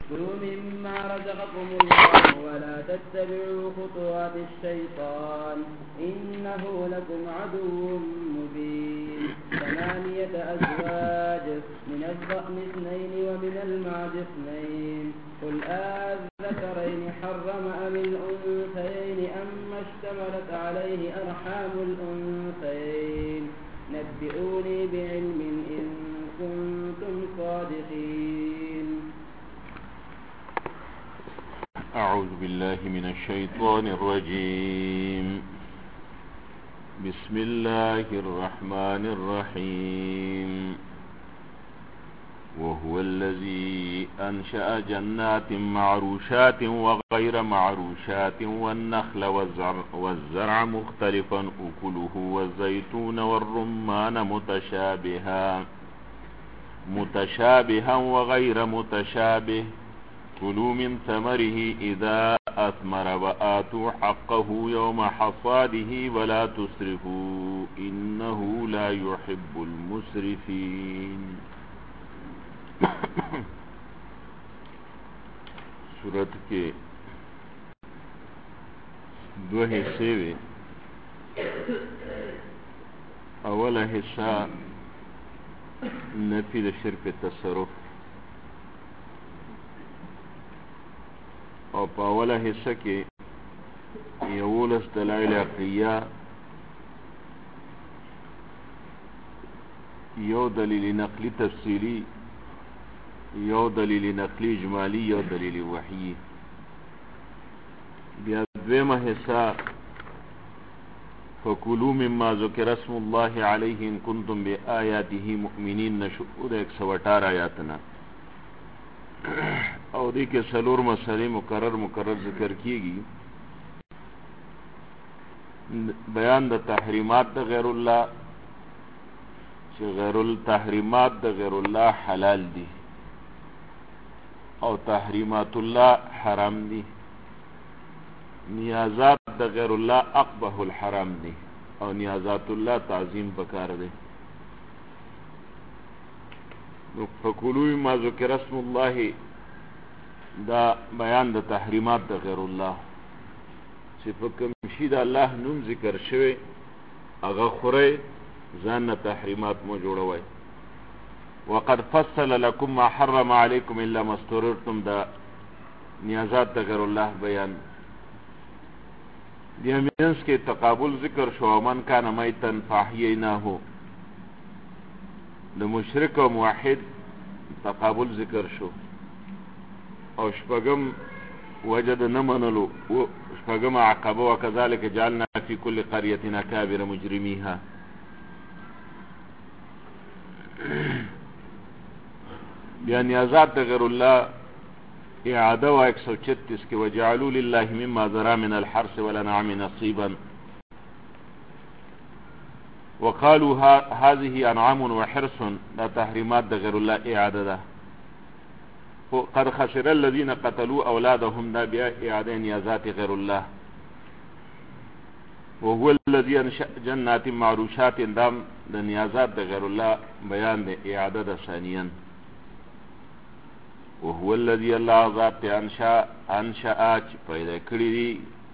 كلوا مما رزقكم الله ولا تتبعوا خطوات الشيطان إنه لكم عدو مبين 8 أزواج من الضأن 2 ومن المعز 2 قل أذكرين حرم أم الأنثيين أما اشتملت عليه أرحام الأنثيين نبئوني بعلم إن كنتم صادقين. أعوذ بالله من الشيطان الرجيم. بسم الله الرحمن الرحيم. وهو الذي أنشأ جنات معروشات وغير معروشات والنخل والزرع مختلفا أكله والزيتون والرمان متشابها وغير متشابه كلوا من ثمره إذا أثمر وآتوا حقه يوم حصاده ولا تسرفوا إنه لا يحب المسرفين. सूरत के 2 हिस्से हुए. अवला हिस्सा नफी द शिरक तसरुफ और पावला हिस्सा के यवलस दलाइल अक़लिया यो दलील नकली तफसीली यो दलील नकली इजमाली यो दलील वही. बया द्वेमा हिस्सा फकुलू मिम्मा ज़ुकिर अस्मुल्लाहि अलैहि इन कुंतुम बिआयातिही मुमिनीन नशूर 118 आयातना और दी के सलूर मसले मुकर्रर जिक्र कीगी. बयान द तहरीमात द गैरुल्लाह तहरीमात द गैरुल्लाह हलाल दी और तहरीमातुल्लाह हराम दी. नियाजात द गैरुल्लाह अक़बहुल हराम दी और नियाजातुल्लाह ताज़ीम बकार दे. फकुलू मिम्मा ज़ुकिर अस्मुल्लाहि दा बयान द तहरीमात द गैरुल्लाह چې په کوم شي د الله نوم ذکر شوی هغه خورئ ځان نه تحریمات مو جوړوئ. وقد فصل لكم ما حرم عليكم الا ما اضطررتم دا نیازات د غیر الله بیان. د امینس کې تقابل ذکر شو من کان میتن فاحییناه د مشرک او موحد تقابل ذکر شو او شپږم وجد نمنلو شپږم عقبه وكذلك جعلنا في كل قرية أكابر مجرميها. يعني نیازات د غیر الله اعاده و 136 کې وجعلوا لله مما ذرا من الحرث والانعام نصيبا وقالوا هذه انعام وحرث. دا تحریمات د غیر الله اعاده ده. قد خسر الذين قتلوا اولادهم دا بیا اعاده نیازات غیر الله. وهو الذي انشأ جنات معروشات دام د نیازات د غیر الله بیان د اعاده د ثانیا. وهو الذي الله ذات انشأ پیدا کړی دي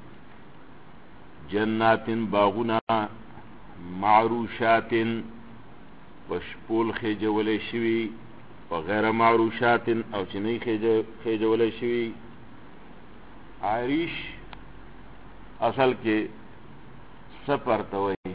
جنات باغنا معروشات پشپول خېجولې شوي وغیر معروشات او چې نه خېجولې شوي. عریش اصل کې سفر ته وایي.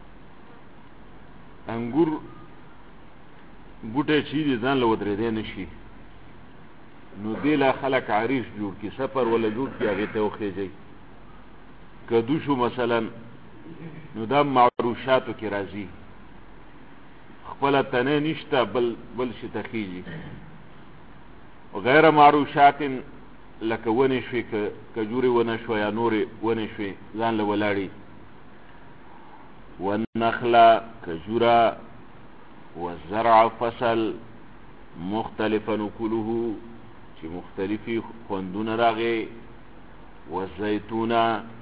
انګور بوټی چې دي ځان له ودرېدی نه شي نو دی لا خلق عریش جوړ کی سفر ولا جوړ کی هغې ته وخېجئ. کدو شو مثلا نو دا معروشاتو کې راځي خپله تنه نشته بل شي ته خېجي. غیر معروشات لکه ونې شوې کجورې ونه شوه یا نورې ونې شوې ځان له ولاړې. والنخله کجوره والزرع فصل مختلفا نکله چې مختلفي خوندونه راغې. والزیتون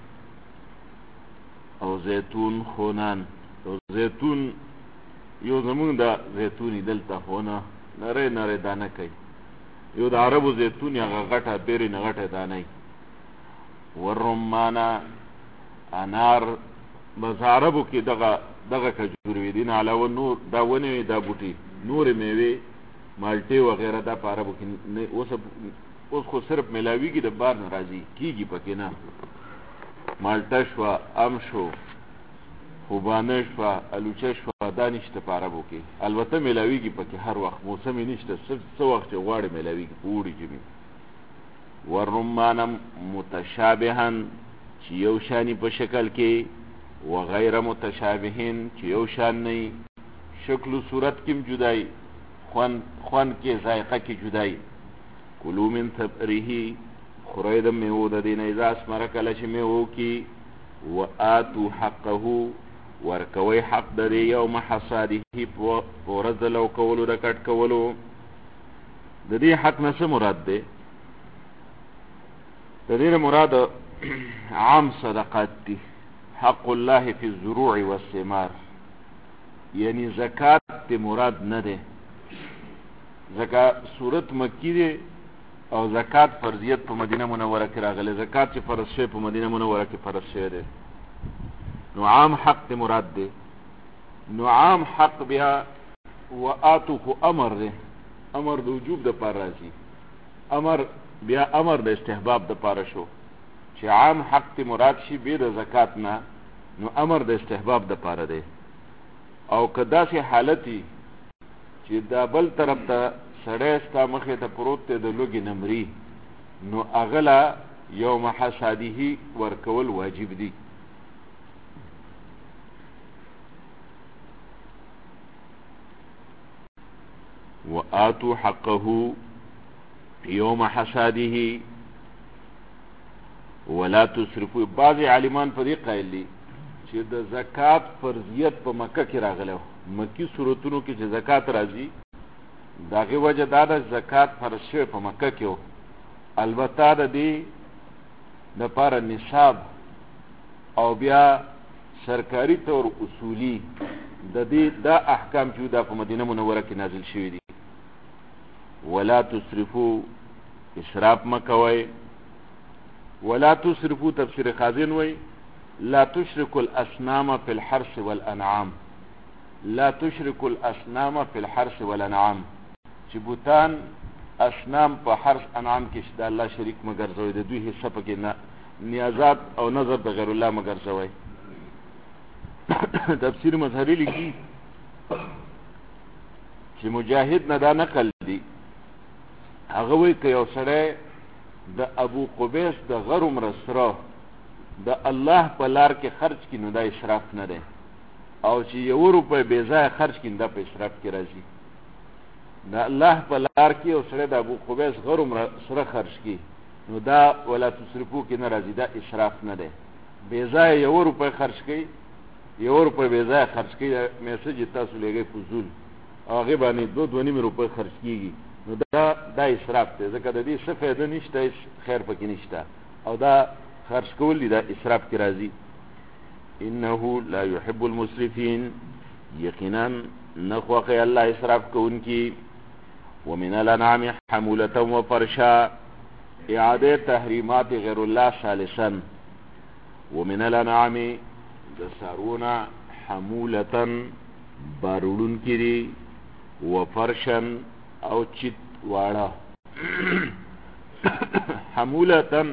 او زیتون خونان. زیتون یو زمونږ د زیتونی دلته خونه نری نری دانه کوي یو د عربو زیتون یا غټه بیرې نه غټه دانه والرمانه انار بس عربو کې دغه کجور وي دین علاوه نور دا ونې وي دا بوټي نورې میوې مالټې وغیره دا په عربو کې اوس خو صرف ملاویږي د بار نه راځي کېږي پکې نه مالټه شوه ام شو خوبانه شوه الوچه شوه دا نشته په عربو کې البته ملاویږي پکې هر وخت موسمي نشته څه وخت چې غواړي ملاویږي په اوړي کې وي والرمان متشابها چې یو شانی په شکل کې وغیر متشابهین چې یو شان نه شکل و صورت کې جدای خوان کې ذائقه کې جدای کلوا من ثمره خورئ د میوو د دې نه اذا اثمر کله چې میوو کې وآتوا حقه ورکوي حق د دې یوم حصاده په ورځ د لو کولو د کټ کولو د دې حق نه څه مراد دی د دې مراد عام صدقات دي حق الله فی الزروع والثمار یعنی زکات ته مراد نه ده زکات صورت مکی ده او زکات فرضیت په مدینه منوره کې راغله زکات چې فرض شوی په مدینه منوره کې فرض شوی ده نو عام حق ته مراد ده نو عام حق بیا وآتو امر ده امر د وجوب د پر راځي امر بیا امر د استحباب د پاره شو چې عام حق ته مراد شي به د زکات نه نو امر د استحباب د پاره دی او کدا سي حالتي چې دا بل طرف ته سړی ستا مخې ته پروت دی د لوګي نمرې نو اغلا یوم حصاده ورکول واجب دی وآتوا حقه یوم حصاده ولا تسرفوا بعض عالمان په دې قایل دي چې د زکات فرضیت په مکه کې راغله مکی صورتونو کې چې زکات راځي داغه وجه دا د زکات فرض شوی په مکه کې البته د دې لپاره نصاب او بیا سرکاري طور اصولی د دې دا احکام چې د مدینه منوره کې نازل شوی دي ولا تسرفوا اسراف مکوي ولا تسرفوا تفسیر خازن وي لا تشركوا الاصنام في الحرث والانعام لا تشركوا الاصنام في الحرث والانعام چې بوتان اصنام په حرث انعام کې شته الله شریک مګرځوي د دوی حصہ پکې نه نیازات او نظر د غیر الله مګرځوي تفسیر مظهری لیکي چې مجاهد نه دا نقل دي هغه وی که یو سړی د ابو قبیس د غرم رسره د الله په لار کې خرج کړي نو دا اسراف نه دی او چې یو روپۍ بې ځایه خرج کړي دا په اسراف کې راځي د الله په لار کې یو سړی د ابو قبیس غرم سره خرج کړي نو دا ولا تصرفو کې نه راځي دا اسراف نه دی بې ځایه یو روپۍ خرج کړي یو روپۍ بې ځایه خرج کړي میسج تاسو لګئ فضول هغې باندې دوه نیمې روپۍ خرج کېږي نو دا اسراف دی ځکه د دې څه فایده نشته هېڅ خیر پکې نشته او دا خرج کول دي دا اسراف کې راځي انه لا يحب المسرفين یقینا نخوخي الله اسراف کوونکی ومن الانعام حمولة وفرشا اعاده تحریمات غیر الله ثالثا ومن الانعام دسارونا حمولة بارولون کری وفرشا او چت واړه حمولة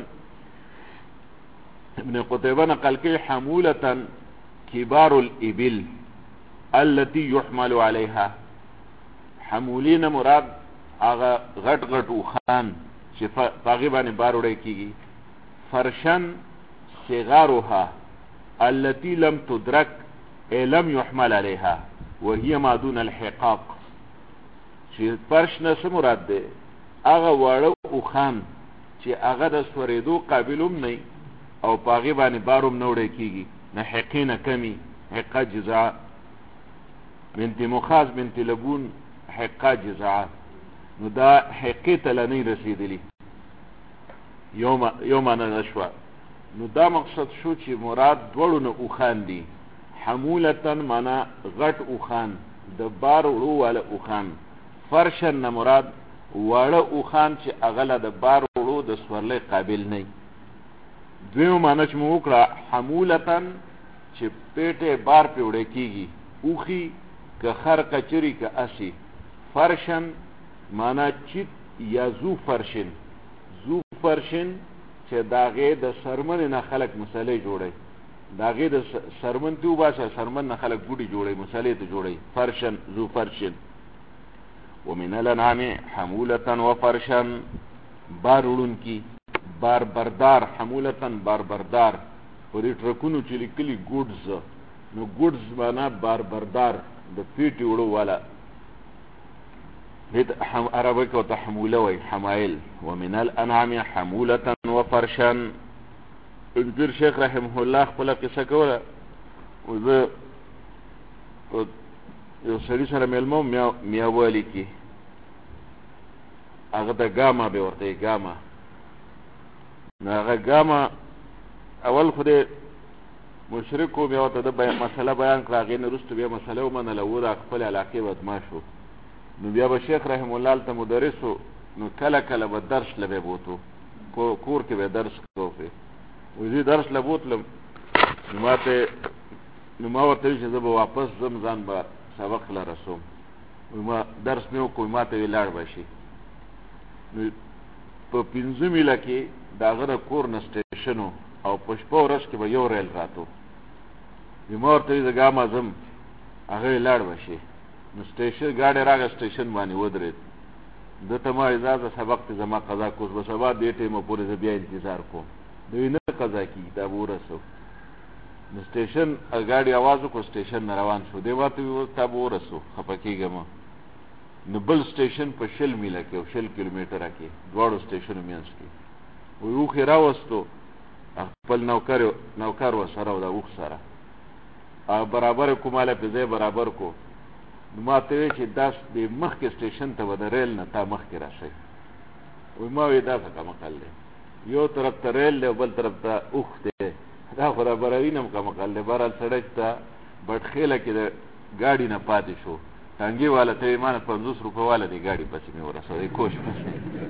ابن قتيبة نقل كي حمولة كبار الإبل التي يحمل عليها حمولين مراد اغا غٹ غٹ اوخان چې فاغبان باروڑے کیگی فرشن صغارها التي لم تدرك اي لم يحمل عليها وهي ما دون الحقاق چې فرش نه مراد ده اغا واړه اوخان چې اغا د سوریدو قابلوم نه او پاغي باندې باروم نوړې کیږي نه حقینه کمی حقه جزاء بنت مخاز بنت لبون حقه جزاء نو دا حقیقت لنی رسیدلی یوم انا نشوا نو دا مقصد شو چې مراد دوړو نه اوخان دي حمولتن معنا غټ اوخان د بار وړو والا اوخان فرشن نه مراد واړه اوښان چې هغه له د بار وړو د سورلۍ قابل نه وي. دویمه معنی چې مو وکړه حمولتن چې پیټې بار پې وړی کېږي، اوښي که خر کچري که اسي. فرشن معنی چیت یا زو فرشن، زو فرشن چې د هغې د سرمنې نه خلک مسلې جوړوي، د هغې د سرمن ته وباسه، سرمن نه خلک بوټي جوړوي، مسلې ته جوړوي. فرشن زو فرشن. ومن الانعام حمولتن و فرشن بار وړونکي، بار بردار. حمولتن بار بردار. په دې ټرکونو چې لیکلي ګوډز، نو ګوډز معنا بار بردار، د پیټې وړو والا. عربی کې ورته حموله وایي، حمایل. ومن الانعام حمولتن و فرشن. پیر شیخ رحمه الله خپله قصه کوله، زه یو سړي سره میلمه وم میاوالي کې، هغه د ګاما به ورته یې ګاما. نو هغه ګاما اول خو دې مشرک و، بیا ورته د مسله بیان کړه، هغې نه وروسته بیا مسله ومنله، و د خپل علاقې بدماش و. نو بیا به شیخ رحم الله هلته مدرس و، نو کله کله به درس له به بوتو، کور کې به درس کوو. وزي درس له بوتلم، نو ما ورته ویل چې زه به واپس ځم، ځان به سبق له رسوم. ما درس مې وکړو، ما ته ویې لاړ به شي. نو په 5 میله کې د هغه د کور نه سټیشن و، او په شپه ورځ کې به یو ریل راتو. ما ورته ویل زه ګاما ځم، هغه یې لاړ به شي. نو سټیشن ګاډی راغی، سټیشن باندې ودرېد. ده ته ما اجازه سبق ته زما قضا کوس، به سبا دې ټیمه پورې زه بیا انتظار کوم. دوی نه قضا کېږي، دا به ورسو. نو سټیشن ګاډي اواز وکړو، سټیشن نه روان شو. دی ما ته ویل تا به ورسو، خفه کېږم. نو بل سټیشن په 20 میله کې او 20 کیلومتره کې، دواړو سټیشنو منځ کې. وایي اوښ یې راوستو، خپل نوکر ورسره و، د اوښ سره برابر کړو، ماله پې ځای برابر کړو. نو ما ته ویل چې دا د مخکې سټیشن ته به د ریل نه تا مخکې راشئ. وایي ما وایي دا څه کمقل دی، یو طرف ته ریل دی او بل طرف ته اوښ دی، دا خو رابروي نه کمقل دی. بهرحال سړی ته بټخېله کې د ګاډي نه پاتې شو، ټانګې والا ته یې ما نه 50 روپۍ والا دی ګاډي پسې مې ورسوی، کوچ پسې.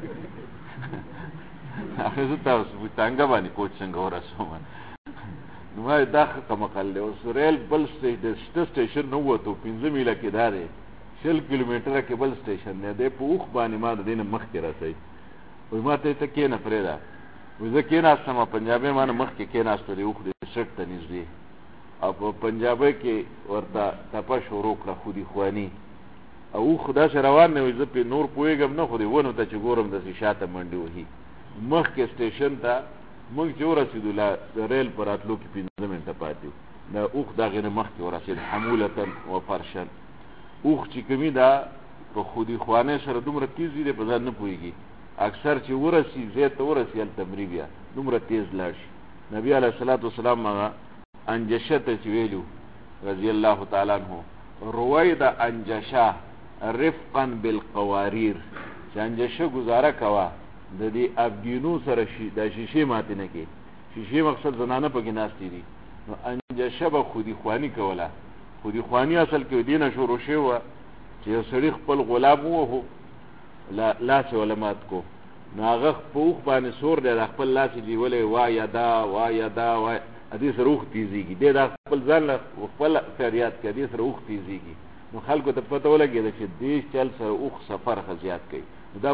هغې زه تاسو په ټانګه باندې کوچ څنګه ورسوم. نو ما وایي دا ښه کمقل دی. اوس ریل بل د شته سټیشن نه ووتو، 5 میله کې دا دی، 20 کیلومتره کې بل سټیشن دی، دی په اوښ باندې ما د دې نه مخکې رسوي. وایي ما ته ته کېنه پرېږده. وایي زه کېناستم، پنجابی ما نه مخکې کېناستو، د اوښ د سټ ته نږدې، او په پنجابۍ کې ورته تپه شروع کړه، خودي خواني. او اوښ داسې روان دی، وایي زه پې نور پوهېږم نه، خو د ونو ته چې ګورم داسې شاته منډې وهي. مخکې سټیشن ته موږ چې ورسېدو، د ریل په راتلو کې 15 منټه پاتې وو. د اوښ د هغې نه مخکې ورسېد. حمولتن و فرشن. اوښ چې کومي دا په خودي خوانۍ سره دومره تیز وي، دی په ځان نه پوهېږي، اکثر چې ورسي ځای ته ورسي هلته مري، بیا دومره تیز لاړ شي. نبي علیه الصلاة والسلام هغه انجشه ته چې ویلو رضی الله تعالی عنه، روید انجشه رفقا بالقواریر، چې انجشه ګزاره کوه د دې ابګینو سره دا شیشې ماتې نه کړي. شیشې مقصد زنانه پکې ناستې دي. نو انجشه به خودي خواني کوله. خودي خواني اصل کې دې نه شروع شوې وه چې یو سړي خپل غلام ووهو، لاس یې وله مات کو. نو هغه په اوښ باندې سور دی، دا خپل لاس یې نیولی، وایه دا وایه دا وایه، دې سره اوښ تیزېږي. دی دا خپل ځان له خپل فریاد کوي، دې سره اوښ تیزېږي. نو خلکو ته پته ولګېده چې دې چل سره اوښ سفر ښه زیات کوي. دا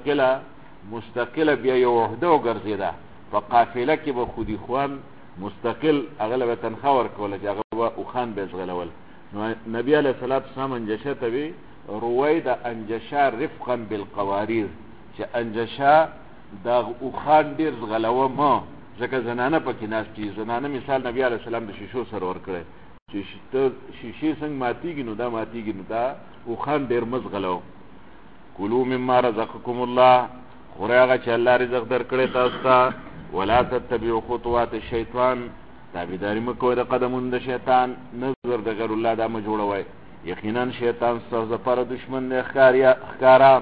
مستقله بیا یو وحده وګرځېده. په قافله کې به خودي خوان مستقل هغه له به تنخواه ورکوله، چې هغه به اوښان به یې ځغلول. نو نبي علیه الصلاة والسلام انجشه ته وی روید انجشه رفقا بالقواریر، چې انجشه دا اوښان ډېر ځغلوه ما، ځکه زنانه پکې ناست دي. زنانه مثال نبي علیه السلام د شیشو سره ورکړی، چې شیشې څنګه ماتېږي نو دا ماتېږي، نو دا اوښان ډېر مه ځغلوه. کلو مما رزقکم الله، خورئ هغه چې الله رزق درکړی تاسو ته. ولا تتبعوا خطوات الشیطان، تابعداري مه کوئ د قدمونو د شیطان. نظر د غیر الله دا مه جوړوئ، یقینا شیطان ستاسو دپاره دشمن دی ښکاره.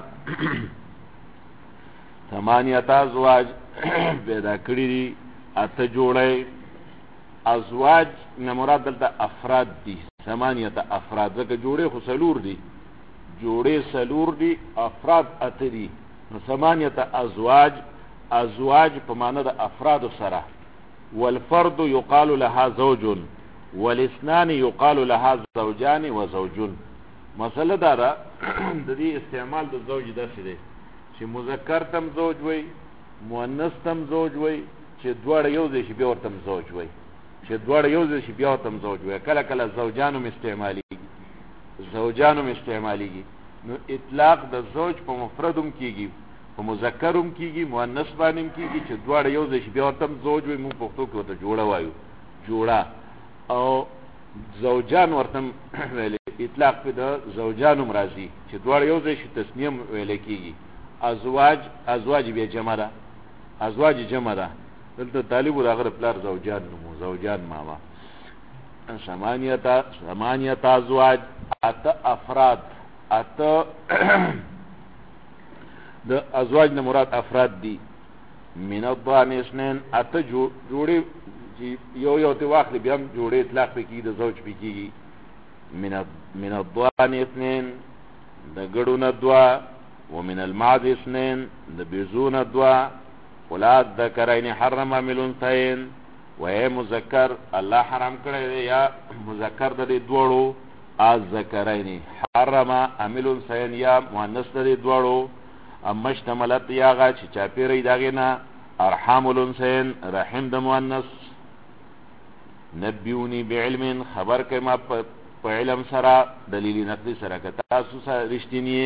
8 ازواج پیدا کړي دي، 8 جوړی. ازواج نه مراد دلته افراد دي، 8 افراد، ځکه جوړې خو 4 دي، جوړې 4 دي، افراد 8 دي. نو ثمانیه ازواج، ازواج په معنی د افراد سره. والفرد يقال لها زوج والاثنان يقال لها زوجان وزوجون. مسله دا ده د دې استعمال د زوج داسې دی چې مذکر تم زوج وي، مؤنث تم زوج وي، چې دواړه یو ځای شي بیا ورته زوج وي، چې دواړه یو ځای شي بیا ورته زوج وي. کله کله زوجانو استعمالیږي، زوجانو استعمالیږي. نو اطلاق د زوج په مفردم کیږي، په مذکرم کیږي، مؤنث باندې کیږي، چې دواړه یو ځای شي بیا ورته زوج وي. موږ پښتو کې ورته جوړه وایو، جوړه. او زوجان ورته ویل اطلاق په د زوجانو راځي چې دواړه یو ځای شي تسنیه ویل کیږي. ازواج، ازواج بیا جمع ده، ازواج جمع ده. دلته طالب راغره پلار زوجان نومو، زوجان ماما. ثمانیه ازواج، اته افراد، اته د ازواج نه مراد افراد دي. من الضان اثنين، اته جوړي یو یو ته واخلي بیا هم جوړي اطلاق پکې د زوج پکې. من الضان اثنين، د ګړو دوا. ومن المعز اثنين، د بيزو دوا. اولاد ذکرین حرم الانثیین، وهي مذکر الله حرام کړی دی یا مذکر د دې دوړو. از ذکرین حرم الانثیین یا مؤنث د دې دوړو. اما اشتملت یاغه چې چاپیری داغه نه ارحام الانثیین، رحم د مؤنث. نبیونی بعلم، خبر کما په علم سره، دلیل نقلی سره، که تاسو سره رښتینی.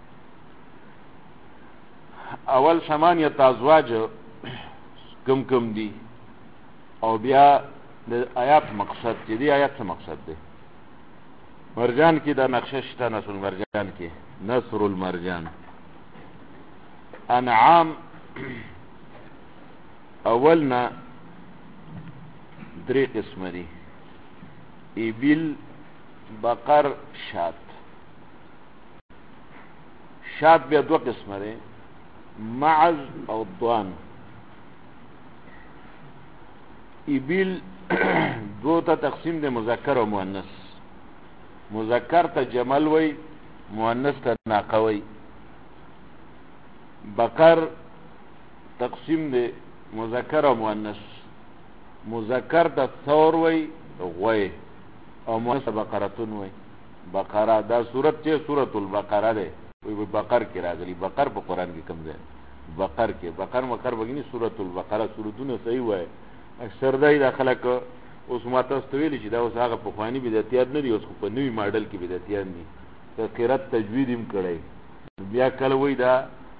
اول ثمانیه ازواج کم کم دي، او بیا د آیات مقصد چې دی آیات څه مقصد دی. مرجان کې دا نقشه شته، نصر المرجان کې، نصر المرجان. انعام اولنا درې قسم دي: ابل، بقر، شات. شات بیا دو قسم دي: معز او ضان. ابل دو ته تقسیم دي، مذکر او مؤنث. مذکر ته جمل وي، مؤنث ته ناقه وي. بقر تقسیم دي مذکر او مؤنث. مذکر ته ثور وي، غوي، او مؤنث بقرتون وي. بقره دا سورت چې سورۃ البقره ده، وي بقر کې راغلي. بقر په قران کې کم ده، بقر کې بقر مقر بګنی سورۃ البقره. سورتونه صحیح وای. اکثر دای داخله ک اوس ما تاسو ته ویل چې دا اوس هغه په خواني بدعتيات نه دي، اوس په نوې ماډل کې بدعتيات دي. قرات تجوید هم کړی. بیا کله وای دا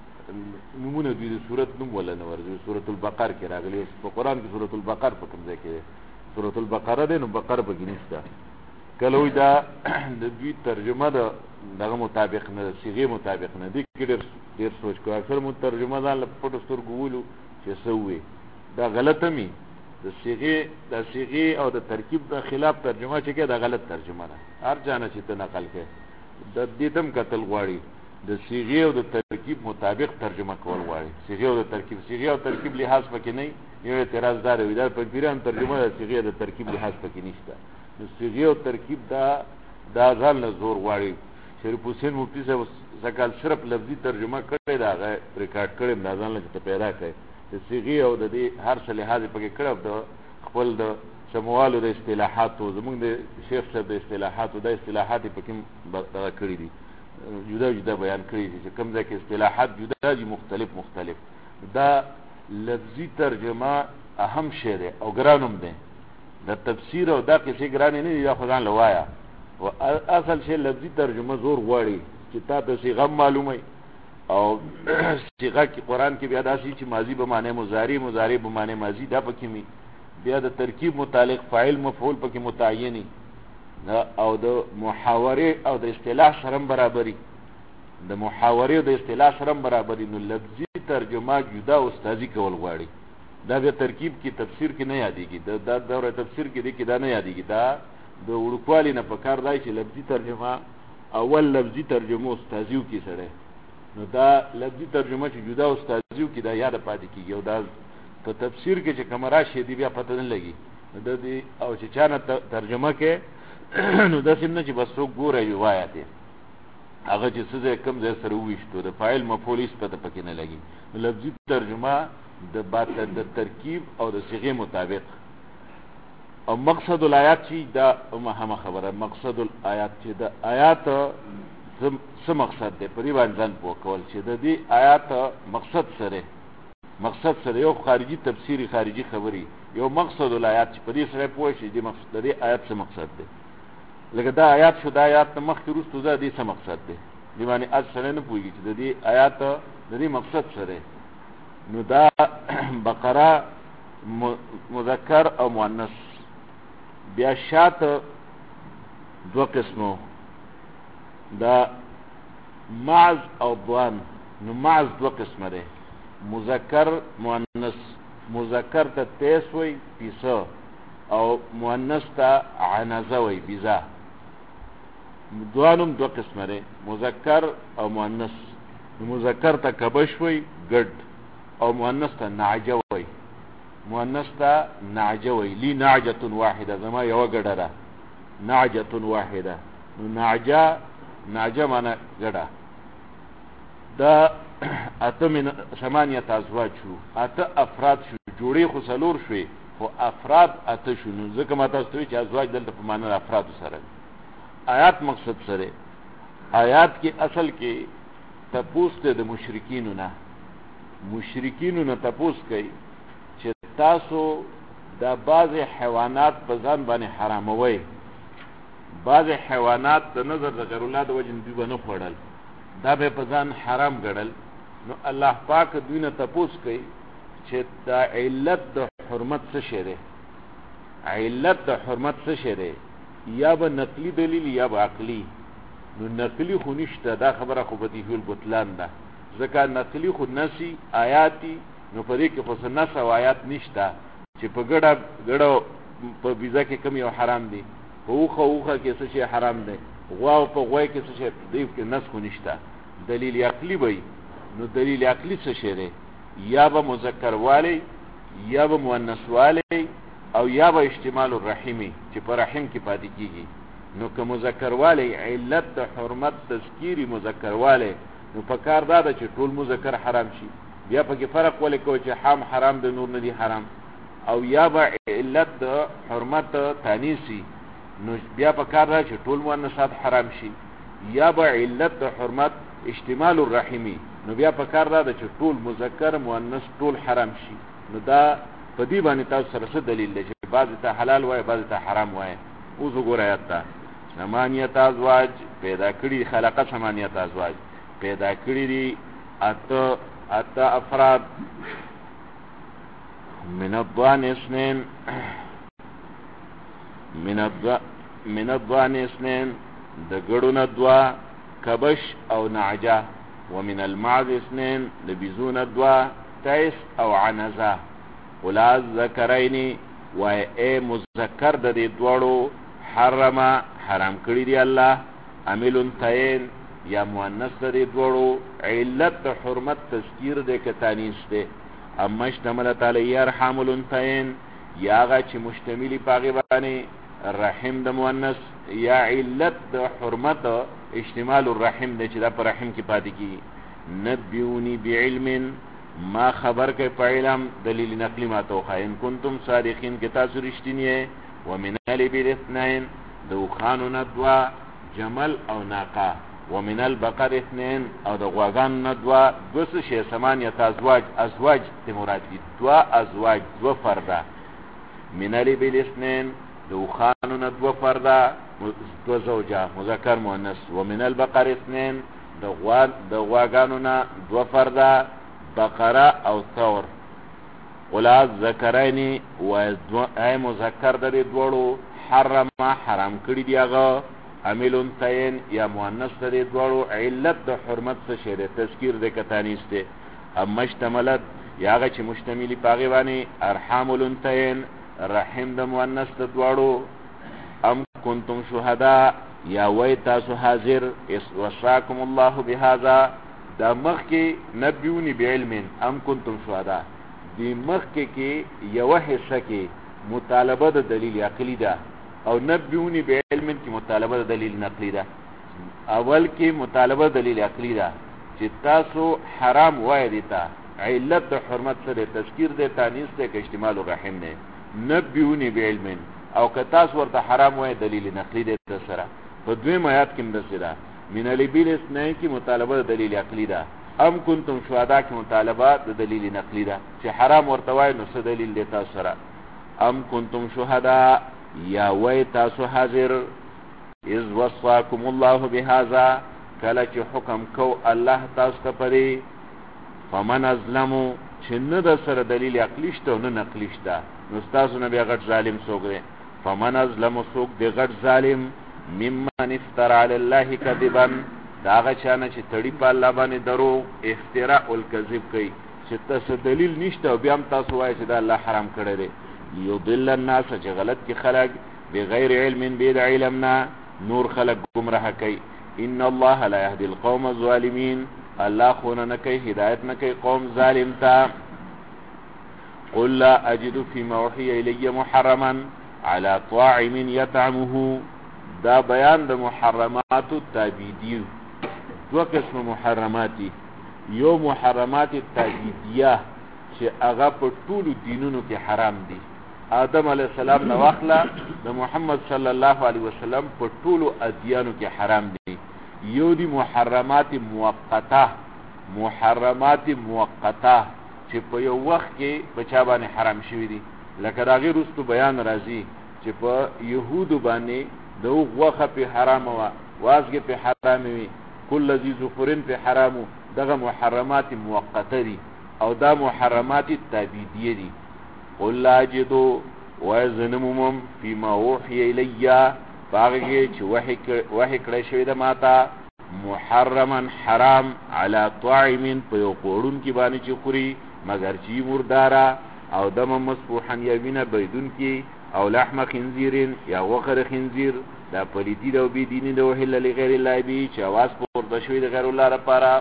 نمونه دي سورۃ نوم ولا نه ورځي. سورۃ البقره کې راغلي. په قران کې سورۃ البقره په کوم ځای کې سورۃ البقره ده، نو بقره بګنی ستا. کله وای دا د دوی ترجمه ده دغه مطابق نه، صيغه مطابق نه دي. ډېر سوچ کو. اکثر مترجمه ځان له پټو سترګو ولو چې سوې دا غلطه می. د صيغه او د ترکیب د خلاف ترجمه چې کې دا غلط ترجمه ده. هر ځانه چې ته نقل کې د دې تم قتل غواړي، د صيغه او د ترکیب مطابق ترجمه کول غواړي. صيغه او د ترکیب، صيغه او ترکیب لحاظ پکې نه یو اعتراض دار وي. دا په پیران ترجمه د صيغه او د ترکیب لحاظ پکې نشته. د صيغه او ترکیب دا ځان له زور غواړي. شریف حسین مفتی صاحب زکال صرف لفظي ترجمه کړی، دا ریکارډ کړی، دا ځان له ته پیدا کړي. د صيغه او د دې هر څه لحاظ پکې کړو. د خپل د سموالو د اصطلاحاتو، زمونږ د شیخ صاحب د اصطلاحاتو، د اصطلاحات پکې دغه کړی دي، جدا جدا بیان کړی دي چې کوم ځای کې اصطلاحات جدا دي، مختلف. دا لفظي ترجمه اهم شی دی او ګرانم دی. د تفسیر او دا کیسې ګرانې نه دي، دا خو ځان لوایا. او اصل شی لفظي ترجمه زور غواړي چې تاسو صيغه معلومه او صيغه کې قران کې بیا داسي چې ماضی به معنی مضارع، مضارع به معنی ماضی، دا پکې می. بیا د ترکیب متعلق فاعل مفعول پکې متعینی، او د محاوره او د اصطلاح سره برابرۍ. د محاوره او د اصطلاح سره برابرۍ. نو لفظي ترجمه جدا او استازي کول غواړي. دا به ترکیب کې تفسیر کې نه یادېږي. دا دوره تفسیر کې دي کې دا نه یادېږي. دا د وړوکوالي نه پکار دی چې لفظي ترجمه اول لفظي ترجمه استازیو کې سره. نو دا لفظي ترجمه چې جدا استازیو کې دا یاد پاتې کیږي. او دا په تفسیر کې چې کوم راشي دی بیا پته نه لګي. د دې او چې چانه ترجمه کې نو د سیم نه چې بس څوک ګوره یو آیات هغه چې څه ځای کم ځای سره وویشتو د فاعل مفعول هېڅ پته پکې نه لګي. لفظي ترجمه د ترکیب او د صیغې مطابق. او مقصد الآیات چې دا مهمه خبره، مقصد الآیات چې د آیات څه مقصد دی، په دې باندې ځان پوه کول چې د دې آیات مقصد سره یو خارجي تفسیري خارجي خبري، یو مقصد الآیات چې په دې سره پوه شي د دې آیات څه مقصد دی. لکه دا آیات شو، دا آیات نه مخکې وروسته دا دې څه مقصد دی، دې باندې از سره نه پوهېږي چې د دې آیات د دې مقصد سره. نو دا بقره مذکر او مؤنث. بیا شاته دو قسمو، دا معز او ضوان. نو معز دو قسمه ده، مذکر مؤنث. مذکر ته تیس وی پیسه، او مؤنث ته عنزه وی بیزا. دوانم دو قسمه ده، مذکر او مؤنث. مذکر ته کبش وی گډ، او مؤنث ته نعجه وی. مؤنث ته نعجه وی. لی نعجه واحده، زما یو گډه ده، نعجه واحده. نو نعجه معنی گډه. دا اته من 8 ازواج شو، اته افراد شو، جوړې خو څلور شوې خو افراد اته شو. نو ځکه ما تاسو ته وایي چې ازواج دلته په معنی افراد سره. آیات مقصد سره، آیات کې اصل کې تپوس ته د مشرکینو نه تپوس کوي چې تاسو دا بعض حیوانات په ځان باندې حراموي، بعض حیوانات د نظر د غیر الله د وجې دوی به نه خوړل، دا به په ځان حرام ګڼل. نو الله پاک دوی نه تپوس کوي چې دا علت د حرمت څه شی دی، علت د حرمت څه شی دی، یا به نقلی دلیل یا به عقلی. نو نقلی خو نشته، دا خبره خو بدیهی البطلان ده، ځکه نقلی خو نسی آیاتی. نو په دې کې خو څه نس او آیات نشته چې په ګډه په بیزه کې کم یو حرام دی، په اوخه کې څه شی حرام دی، غوا او په غوی کې څه شی دی، کې نس خو نشته. دلیل عقلی وي. نو دلیل عقلی څه شی دی، یا به مذکر والی، یا به مؤنث والی، او یا به اشتمال الرحمی چې په رحم کې پاتې کیږي. نو که مذکر والی علت د حرمت تذکیری مذکر والی، نو په کار دا ده چې ټول مذکر حرام شي. بیا پکې فرق ولې کوي چې حرام د نور نه دي حرام. او یا به علت د حرمت تانیسی، نو بیا په کار دا چې ټول مؤنثات حرام شي. یا به علت د حرمت اشتمال الرحمی، نو بیا په کار دا چې ټول مذکر مؤنث ټول حرام شي. نو دا په دې باندې تاسو سره څه دلیل دی چې بعض ته حلال وای بعض ته حرام وای. اوس وګورئ آیات ته، 8 ازواج پیدا کړي، خلقه 8 ازواج پیدا کړي دي اته افراد. من الضان اثنين د ګړونه دوا، کبش او نعجه. ومن المعز 2 د بیزونه دوا، تیس او عنزه. ولاد ذکرین و ای مذکر د دې دوړو، حرام کړی دی الله. عامل تین یا مؤنث د دې دوړو، علت د حرمت تذکیر د کتانیس دی. اما اشتمل تعالی ارحام الانثیین، یا هغه چې مشتملی پاغي باندې رحم د مؤنث، یا علت د حرمت اشتمال الرحم دی چې دا پر رحم کې پاتې کی. نبئونی بعلم، ما خبر کوي په علم، دلیل نقلی ما توخا. ان کنتم صادقین، که تاسو رښتینی. ومن الابل 2 د اوښانو نه 2، جمل او ناقه. ومن البقر 2 او د غواګانو نه 2. 8 ازواج ته مراد دي، 2 ازواج، 2 فرده. من الابل 2 د اوښانو نه 2 فرده، 2 زوجه مذکر مؤنث. ومن البقر 2 د غواګانو نه 2 فرده، بقره او ثور. ولاد ذکرین و ای مذکر د دې دوړو، حرام کړی دی هغه. عامل تین یا مؤنث د دې دوړو، علت د حرمت څه شی دی، تذکیر د کتانیس دی. اما اشتملت، یا هغه چې مشتملی پاغي باندې ارحام الانثیین، رحم د مؤنث د دوړو. ام کنتم شهدا، یا وای تاسو حاضر. وصاکم الله بهذا، دا مخکې نبیونی بعلم، ام کنتم شهدا، دی مخکې کې یو حصہ کې مطالبه د دلیل عقلی ده، او نبیونی بعلم کې مطالبه د دلیل نقلی ده. اول کې مطالبه دلیل عقلی ده چې تاسو حرام وای دیتا علت د حرمت سره تذکیر ده تانیث ده که اجتماع رحم نه نبیونی بعلم او که تاسو ورته حرام وای دلیل نقلی ده سره په دویم آیات کې مدسره من الابل اثنين کې مطالبه د دلیل عقلی ده ام کنتم شهدا کې مطالبه د دلیل نقلی ده چې حرام ورته وای نو څه دلیل ده تاسو سره ام کنتم شهدا یا وای تاسو حاضر اذ وصاكم الله بهذا کله چې حکم کو الله تاسو ته پرې فمن ازلمو چې نه د سره دلیل عقلی شته نه نقلی شته نو تاسو نه بیا غټ ظالم څوک دی فمن ازلمو څوک دی غټ ظالم ممن افترى على الله كذبا دا هغه چانه چې تړي په الله باندې درو افتراء الکذب کوي چې تاسو دلیل نشته او بیا هم تاسو وایي چې دا الله حرام کړی دی یضل الناس چې غلط کی خلق بغیر علم بيد علمنا نور خلق گمراه کوي ان الله لا يهدي القوم الظالمين الله خونه نه کوي هدایت نه کوي قوم ظالم ته قل لا اجد فيما اوحي الي محرما على طاعم يطعمه دا بیان د محرمات التعبیدی دو قسم محرماتی یو محرمات التعبیدیه چې هغه په ټولو دینونو کې حرام دي آدم علیه السلام نو واخله د محمد صلی الله علیه وسلم په ټولو ادیانو کې حرام دي یو دي محرمات موقته چې په یو وخت کې بچا باندې حرام شوی دي لکه دا غیر رستو بیان راځي چې په يهودو باندې دو غوخه په حرام وازګه په حرام وي کل ذی ظفرن په حرامو دغه محرمات موقته دي او دا محرمات تعبیدیه دي قل لا اجدو وزنمم فيما اوحي الي باغه چې وحی کړی شوی د ماتا محرما حرام على طاعم په یو قورون کې باندې چې خوري مگر چې مردارا او دم مسفوحا یوینه بيدون کې او لحم خنزیر یا وخر خنزیر دا پلیتی دا بی دینی دا وحل لغیر اللہ بی چه آواز پورده شوی دا غیر اللہ را پارا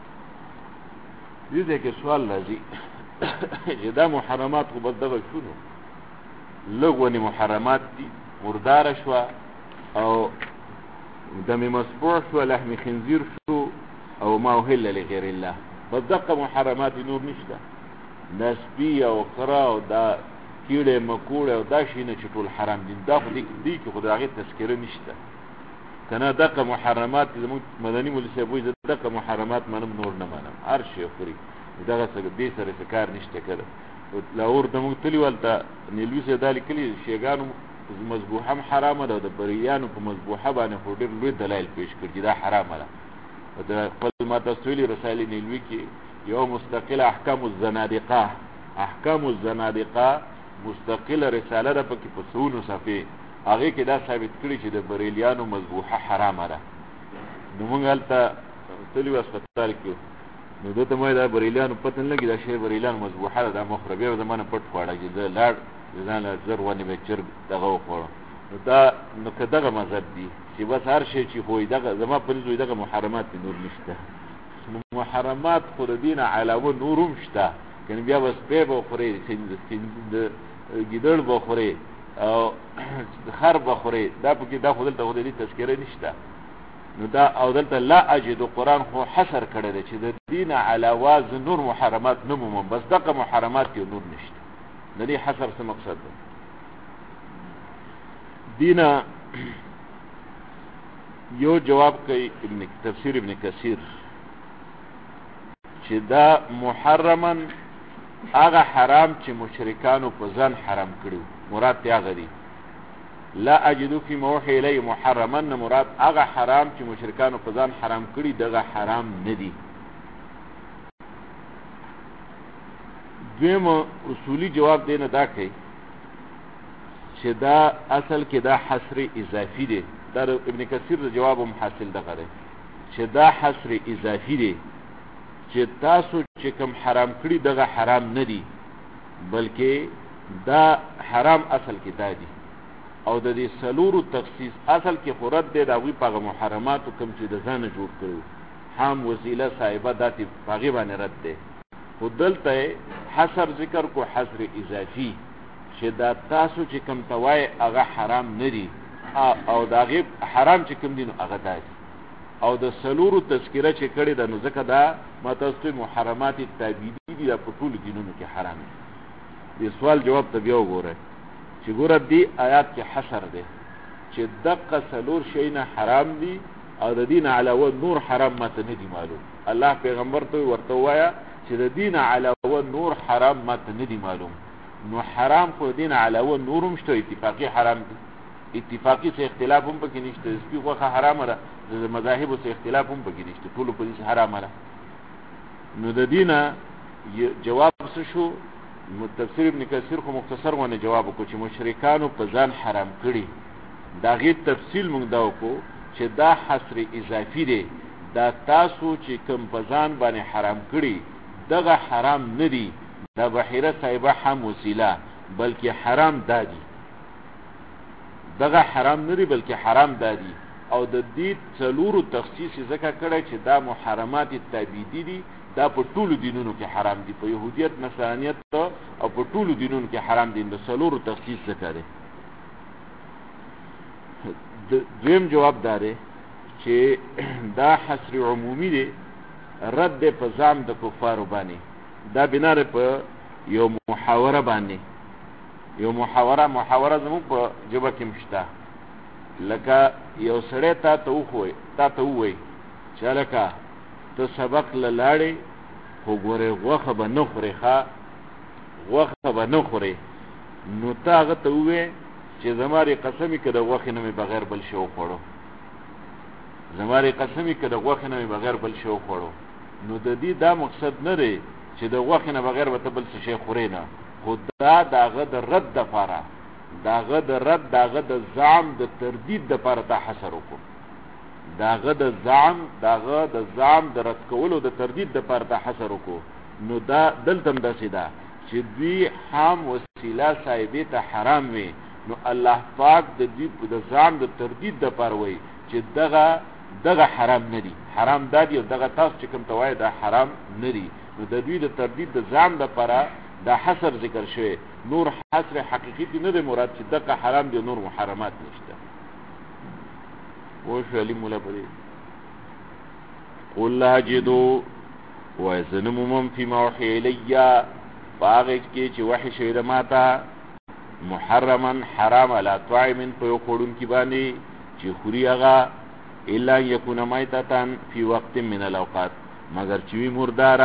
دیده که سوال لازی چه دا محرمات خو بس دغه شونو لغونی محرمات دی مردار شوا او دم مسبوع شوا لحم خنزیر شو او ما وحل لغیر اللہ بس دغه محرمات نور نشتا نسبی او خرا او دا کیړه مکوړه او دا شینه چې ټول حرام دي دا خو دې کې خدای هغه تذکره نشته کنه دغه محرمات زموږ مدني مولوی صاحب وایي دغه محرمات منم نور نه منم هر شی خوري دغه څه دې سره کار نشته کړه لاور د موږ تلی ولته نیلوی سه دالي کلی شیګانو مذبوحه حرامه ده د بریانو په مذبوحه باندې خو ډېر لوی دلایل پیش کړي دا حرامه ده د خپل ما تسویلی رساله نیلوی کې یو مستقل احکام الزنادقه مستقل رساله ده پکې په سونو صفحه هغه کې دا ثابت کړي چې د بریلیانو مذبوحه حرامه ده نو موږ هلته تلو هسپتال کې نو دته مې دا بریلیانو پته نه لګي دا شی بریلیانو مذبوحه ده مخربي او زمانه پټ خوړه چې دا لاړ ځان له زر ونی به چر دغه وخوړو نو دا نو کداغه مذهب دي چې بس هر شی چې خو دغه زما په نزو دغه محرمات نور نشته محرمات خو د دین علاوه نورم شته کنه بیا بس په بخوري د ګیدړ بخوري او خر بخوري دا پکې دا خو دلته ودی تذکره نشته نو دا او دلته لا اجد قرآن خو حصر کړی دی چې د دین علاوه نور محرمات نمومم بس دغه محرمات یو نور نشته د دې حصر څه مقصد دی دینه یو جواب کوي تفسیر ابن کثیر چې دا محرما هغه حرام چې مشرکانو په ځان حرام کړو مراد ته هغه دی لا اجدو فی موحی الی محرما مراد هغه حرام چې مشرکانو په ځان حرام کړي دغه حرام نه دی دویم اصولی جواب دینه دا کوي چې دا اصل کې دا حصر اضافي دی دا ابن کثیر د جواب محاصل دغه دی چې دا حصر اضافي دی چې تاسو چې کوم حرام کړی دغه حرام نه دی بلکې دا حرام اصل کې دا دی او د دې سلورو تخصیص اصل کې خورت دی دا وی په محرمات کوم چې د ځان جوړ کړو حام وسیله صاحبه داتې پاغي باندې رد دی خودلته حصر ذکر کو حصر اضافي چې دا تاسو چې کوم توای هغه حرام نه دی او دا غیب حرام چې کوم دین هغه دی او د سلورو تذکره چې کړی ده، نو ځکه دا ما تاسو ته محرمات تعبیدي دي په ټولو دینونو کې حرام دي. د سوال جواب ته بیا وګورئ چې ګوره دې آیات کې حصر دی چې دقه سلور شی نه حرام دي او د دین علاوه نور حرام ماته نه دي معلوم. الله پیغمبر ته ورته وایا چې د دین علاوه نور حرام ماته نه دي معلوم. نو حرام خو دین علاوه نورم شته، اتفاقی حرام دي، اتفاقی څه اختلاف هم پکې نشته. سپي غوښه حرامه ده، د مذاهبو څه اختلاف هم پکې نشته، ټولو په دې حرامه ده. نو د دینه جواب څه شو؟ تفسیر ابن کثیر خو مختصر ونه جواب وکړو چې مشرکانو په ځان حرام کړي. دا غي تفصیل موږ دا وکړو چې دا حصر اضافي دی، دا تاسو چې کوم په ځان باندې حرام کړي دغه حرام نه دي، دا بحیره صاحبه هم وسیله، بلکې حرام دادي. دغه حرام نه دي بلکې حرام دادي. او د دې څلورو تخصیص ځکه کړی چې دا محرمات تعبیدي دي، دا په ټولو دینونو کې حرام دي، په يهودیت، نصرانیت او په ټولو دینونو کې حرام دي. د څلورو تخصیص ځکه دی. دویم جواب داره چې دا حصر عمومي دی، رد په ځام د کفارو باندې. دا بنا په یو محاوره باندې، یو محاوره زموږ په ژبه کې مشته. لکه یو سړی تا ته ووایي چې لکه ته سبق لاړې خو ګورې غوښه به نه خورې، غوښه به نه خورې، نو ته هغه ته ووایې چې زمارې قسمې که د غوښې نه مې بغیر بل شی وخوړو، زمارې قسمې که د غوښې نه مې بغیر بل شی وخوړو. نو د دې دا مقصد نه دی چې د غوښې نه بغیر به ته بل څه شی خورې نه، خو دا د هغه د رد دپاره، داغه د رد، داغه د زعم د تردید دپاره دا حصر وکړو. داغه د زعم د رد کولو د تردید دپاره دا حصر وکړو. نو دا دلته هم داسې ده چې دوی هم وسیله صاحبې ته حرام وي، نو الله پاک د دې د زعم د تردید دپاره وایي چې دغه حرام نه دي، حرام دا دي، او دغه تاسو چې کوم ته وایي دا حرام نه دي. نو د دوی د تردید د زعم دپاره دا حصر ذکر شوی. نور حصر حقیقی نه دی مراد چې دغه حرام دی، نور محرمات نشته. وشو علی مولا پدې قل لا جدو وزنمم فيما وحي الیا، باغ کې چې وحی شوی د ماته، محرما حرام علی طاعم په یو خوړون کې باندې چې خوري هغه، الا یکون میتتن فی وقت من الاوقات، مگر چې وی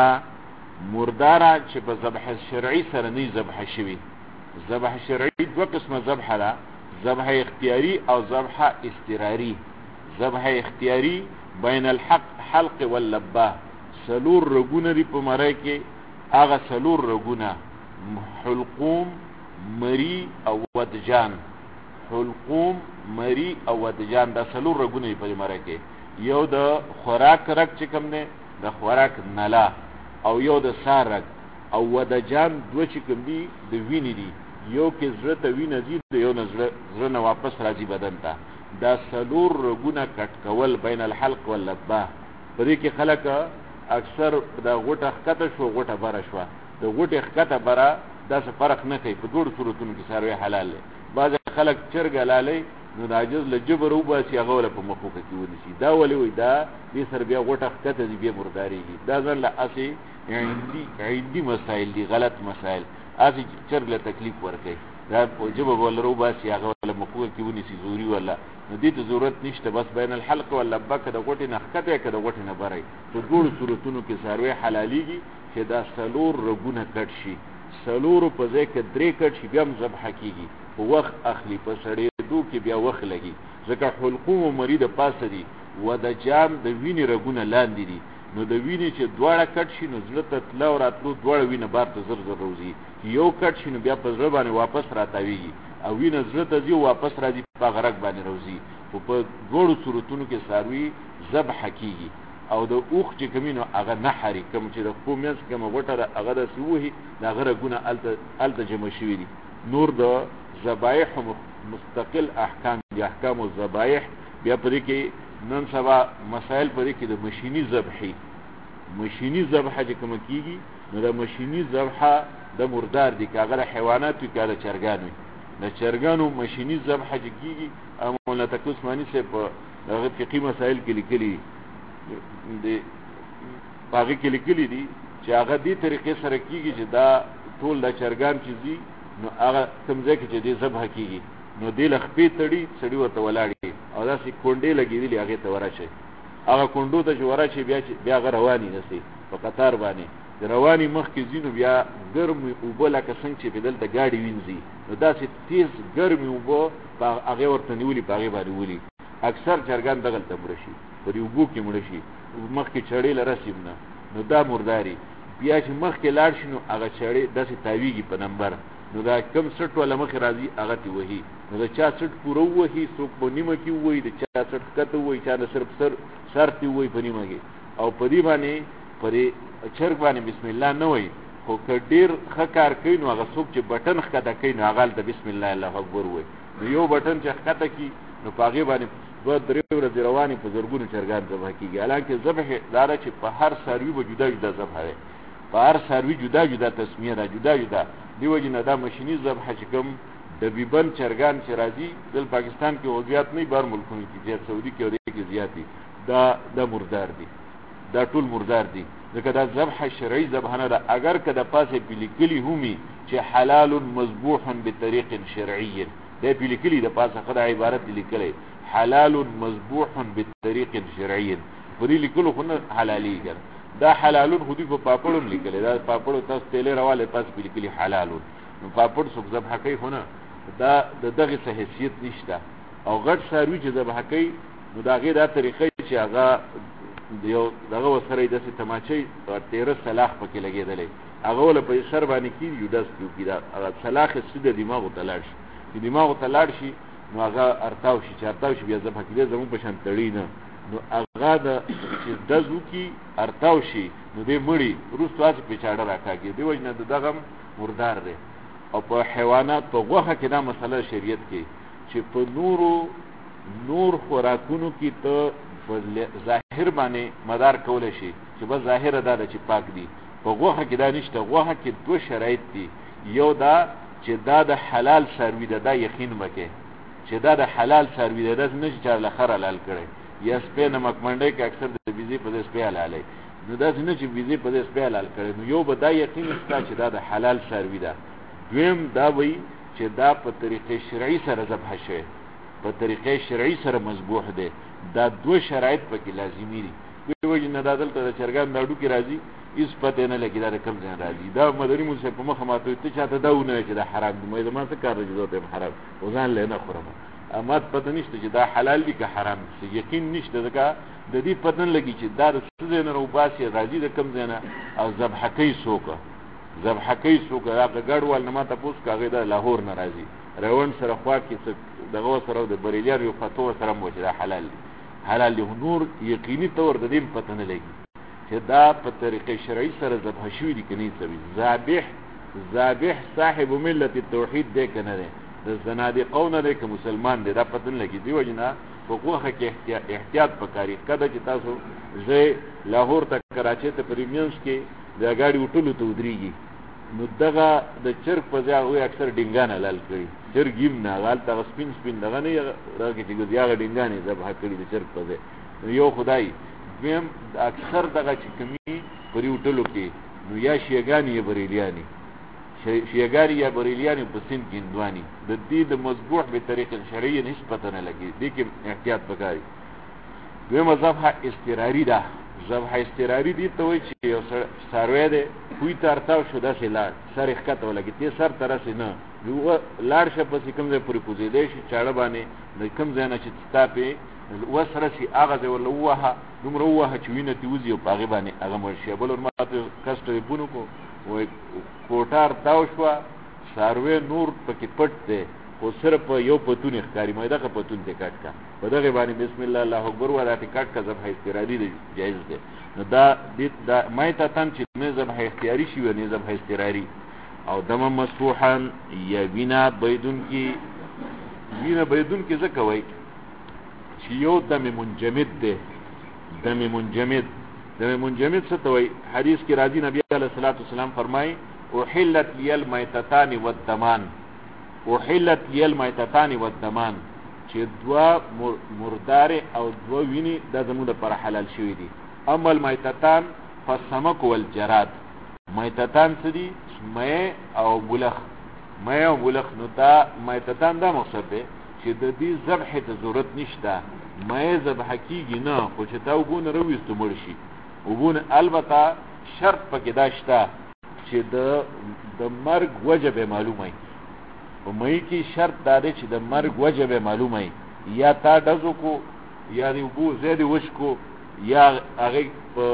مرداره چې په ذبح شرعي سره نه ذبح شوی. ذبح شرعي دوه قسمه ذبح ده، ذبح اختیاری او ذبح اضطراری. ذبح اختیاری بین الحلق واللبه، سلور رګونه دی په مړی کې، هغه سلور رګونه حلقوم، مری او ودجان، حلقوم، مری او ودجان، دا سلور رګونه دی په مړی کې. یو د خوراک رګ چې کوم دی، د خوراک نلا، او یو د سارک، او ودجان دوه چې کوم دي د وینې دي، یو کې زړه ته وینه ځي، یو نه زړه نه واپس راځي بدن ته. دا سلور رګونه کټ کول بین الحلق واللبه. په دې کې خلک اکثر دا غوټه ښکته شو، غوټه بره شوه، د غوټې ښکته بره داسې فرق نه کوي. په دوړو صورتونو کې څاروی حلال دی. بعض خلک چرګ حلالوي، نو د عاجز له جبر وباسي، هغه له په مخوکه کې ونیسي. دا ولې وایي دا دې سره بیا غوټه ښکته دي، بیا مردارېږي. دا ځان له اسې عندي مسائل دي، غلط مسائل. اسې چرګ له تکلیف ورکوي، دا په جبه به ولر وباسي، هغه له مخوکه کې ونیسي زوري ولا. نو دې ته ضرورت نشته. بس بین الحلق واللبه که د غوټې نه ښکته که د غوټې نه بری، په دوړو صورتونو کې څاروی حلالېږي چې دا سلور رګونه کټ شي. سلورو په ځای کې درې کټ شي، بیا هم ذبحه کېږي، په وخت اخلي، په سړېدو کې بیا وخت لګي. ځکه حلقوم و مری د پاسه دي، ودجان د وینې رګونه لاندې دي. نو د وینې چې دواړه کټ شي، نو زړه ته تله او راتلو دواړه وینه بار ته زر زر روزي. یو کټ شي نو بیا په زړه باندې واپس راتاویږي، او وینه زړه ته ځي او واپس راځي، په هغه رګ باندې روزي. خو په دواړو صورتونو کې څاروي ذبحه کېږي. او د اوښ چې کومي نو هغه نحري، کوم چې د خپو منځ کې کومه غوټه ده هغه داسې ووهي، د هغه رګونه هلته جمع شوي دي. نور د ذبایح مستقل احکام دي، احکام الذبایح. بیا په دې کې نن سبا مسائل په دې کې د مشینی ذبحه چې کومه کېږي، نو د مشینی ذبحه د مردار دي، که هغه د حیوانات وي که د چرګان وي. د چرګانو مشینی ذبحه چې کېږي، مولانا تقی عثماني صاحب په هغه فقهي مسایل کې لیکلي د باغې کې لیکلي دي چې هغه دې طریقې سره کېږي چې دا ټول د چرګان چې دي نو هغه کوم ځای کې چې دې ذبح کېږي نو دې له خپې تړي سړي ورته ولاړي او داسې کونډې لګېدلي هغې ته ورشي هغه کونډو ته چې ورشي بیا هغه رواني نسي په قطار باندې د رواني مخکې ځي نو بیا ګرمې اوبه لکه څنګه چې دلته ګاډي وینځي نو داسې تیز ګرمې اوبه هغې ورته نیولي په هغې باندې ولي اکثر چرګان دغلته مړه شي په دې اوبو کې مړه شي مخکې چړې له رسم نه نو دا مرداري بیا چې مخکې لاړ شي نو هغه چړې داسې تاویږي په نمبر نو دا کم سټ والا مخې راځي هغه تی وهي نو د چا سټ پوره ووهي څوک په نیمه کې ووهي د چا سټ ښکته ووهي چا د صرف سر تی ووهي په نیمه کې او په دې باندې په دې چرګ باندې بسم الله نه وایي خو که ډېر ښه کار کوي نو هغه څوک چې بټن ښکته کوي نو هغه هلته بسم الله الله اکبر وایي نو یو بټن چې ښکته کړي نو په هغې باندې 2-3 ورځې روانې په زرګونو چرګان ذبح کېږي حالانکې ذبح دا ده چې په هر څاروي به جدا جدا ذبح دی په هر څاروي جدا جدا تسمیه ده جدا جدا دی وجې نه دا مشیني ذبح چې کوم ډبیبند چرګان چې راځي دل پاکستان کې زیات نه بار ملکونو کې زیات سعودي کې او دې کې زیات دي دا مردار دي دا ټول مردار دي ځکه دا ذبح شرعي ذبح نه ده اگر که د پاسې پې لیکلي همي چې حلال مذبوح بطریق شرعي دی پې لیکلي د پاسه ښه دا عبارت دی لیکلی حلال مذبوح بطریق شرعي په دې لیکلو خو نه حلالېږي دا حلالون خو دوی په پاپړو هم لیکلی دا پاپړو تاسو تیلې راوالی پاس پې لیکلي حلالون نو پاپړ څوک ذبح کوي خو نه دا د دغې څه حیثیت نشته او غټ څاروي چې ذبح کوي نو د هغې دا طریقه چې هغه یو دغه ورسره یې داسې تماچۍ تیره سلاخ پکې لګېدلی هغه وله په سر باندې کېږي یو داسې کې وکړي دا هغه سلاخ یې سیده دماغو ته لاړ شي چې دماغو ته لاړ شي نو هغه ارتاو شي چې ارتاو شي بیا ذبح کېدی زموږ په شان تړي نه نو هغه د چې ډز وکړي ارتاو شي نو دی مړي وروستو هسې پیچاړه راکاږي دې وجې نه د دغه مردار دی او په حیوانات په غوښه کې دا مسله شریعت کې چې په نور خوراکونو کې ته په ظاهر باندې مدار کولی شي چې بس ظاهره دا ده چې پاک دي په غوښه کې دا نشته غوښه کې 2 شرایط دي یو دا چې دا د حلال څاروي ده دا یقین وکړي چې دا د حلال څاروي ده داسې نه چې چا له خر حلال کړی یا سپی نمک منډی که اکثر د بیزې په دې سپی حلالوي نو داسې نه چې بیزې په دې سپی حلال کړی نو یو به دا یقین شته چې دا د حلال څاروي ده دویم دا وایي چې دا په طریقې شرعي سره ذبح شوی په طریقې شرعي سره مذبوح دی دا 2 شرایط پکې لازمي دي دې وجې نه دا دلته د چرګان دا ډوکې راځي هېڅ پته نه لګي دا د کوم ځای راځي دا مدني مول صاحب په مخه ماته وایي ته چاته دا ونه وایې چې دا حرام دي ما زما څه کار دی چې زه ته یم حرام خو ځان له یې نه خورم اما پته نشته چې دا حلال دي که حرام دي یقین نشته ځکه د دې پته نه لګي چې دا د څه ځای نه راوباسي راځي د کوم ځای نه او ذبح کوي څوک ذبح کوي څوک هغه ګډوال نه ما تپوس که هغې د لاهور نه راځي روان سره خوا کې څه دغه سره د بریلیان یو فتوا سره مو چې دا حلال دي نور یقیني طور د دې پته نه لګي چې دا په طریقې شرعي سره ذبح شوي دي که نه دي ذابح صاحب ملت التوحید دی که نه دی د زنادقو نه دی که مسلمان دی دا پته نه لګي دې وجې نه په غوښه کې احتیاط پکاري کله چې تاسو زه لاهور ته کراچۍ ته په منځ کې د ګاډي وټلو ته ودرېږي نو دغه د چرګ په ځای هغوی اکثر ډینګان حلال کړي چرګ یم نه هغه هلته هغه سپین دغه نه دغه کې چې ګوزي هغه ډینګان یې ذبح کړي د چرګ په ځای نو یو خدای دویم اکثر دغه چې کمي په دې وټلو کې نو یا شیګانې یا بریلیانې شیګانې یا بریلیانې په سند کې هندوانې د دې د مذبوح به طریق شرعي هېڅ پته نه لګي دې کې احتیاط پکاري دویمه ذبح اضطراري ده ذبح اضطراري دي ته وایي چې یو څاروی دی خوی ته ارتاو شو داسې لاړ سر یې ښکته ولګي ته سر ته رسې نه لاړ شه پسې کوم ځای پورې کوزېدی شي چاړه باندې د کوم ځای نه چې ستا پې وس رسي هغه ځای ورله ووهه دومره ووهه چې وینه ترې وځي او په هغې باندې هغه مړ شي بل ور ماته کس ټلیفون وکړو وایي کوټه ارتاو شوه څاروی نور پکې پټ دی خو صرف یو پتون یې ښکاري ما دغه پتون ته کټ کا په دغې باندې بسم الله الله اکبر وایه دا ته کټ کا ذبح اضطراري دی جایز دی نو دا مایتتن چې نه ذبح اختیاري شي نه ذبح اضطراري او دم مسفوحا یا وینه بهیدونکې ځکه وایي چې یو دم منجمد دی دم منجمد څه ته وایي حدیث کې راځي نبی علیه الصلاة والسلام فرمایي احلت لی المیتتان والدمان چې دوه مردار او دوه ویني دا زموږ لپاره حلال شوي دي. اما المیتتان فالسمک والجراد. میتتان څه دي؟ مې او بلخ. مې او بلخ. نو دا میتتان دا مقصد دی چې د دې ذبح ته ضرورت نشته. مې ذبح کیږي نه، خو چې تا وګونه رويستو مړ شي وګونه. البته شرط پکې دا شته چې د مرګ وجه به معلومه وي. په مې کې شرط دا دی چې د مرګ وجه به معلومه وي. یا تا ډزو کو، یا دی وبو زید وش کو، یا هغه په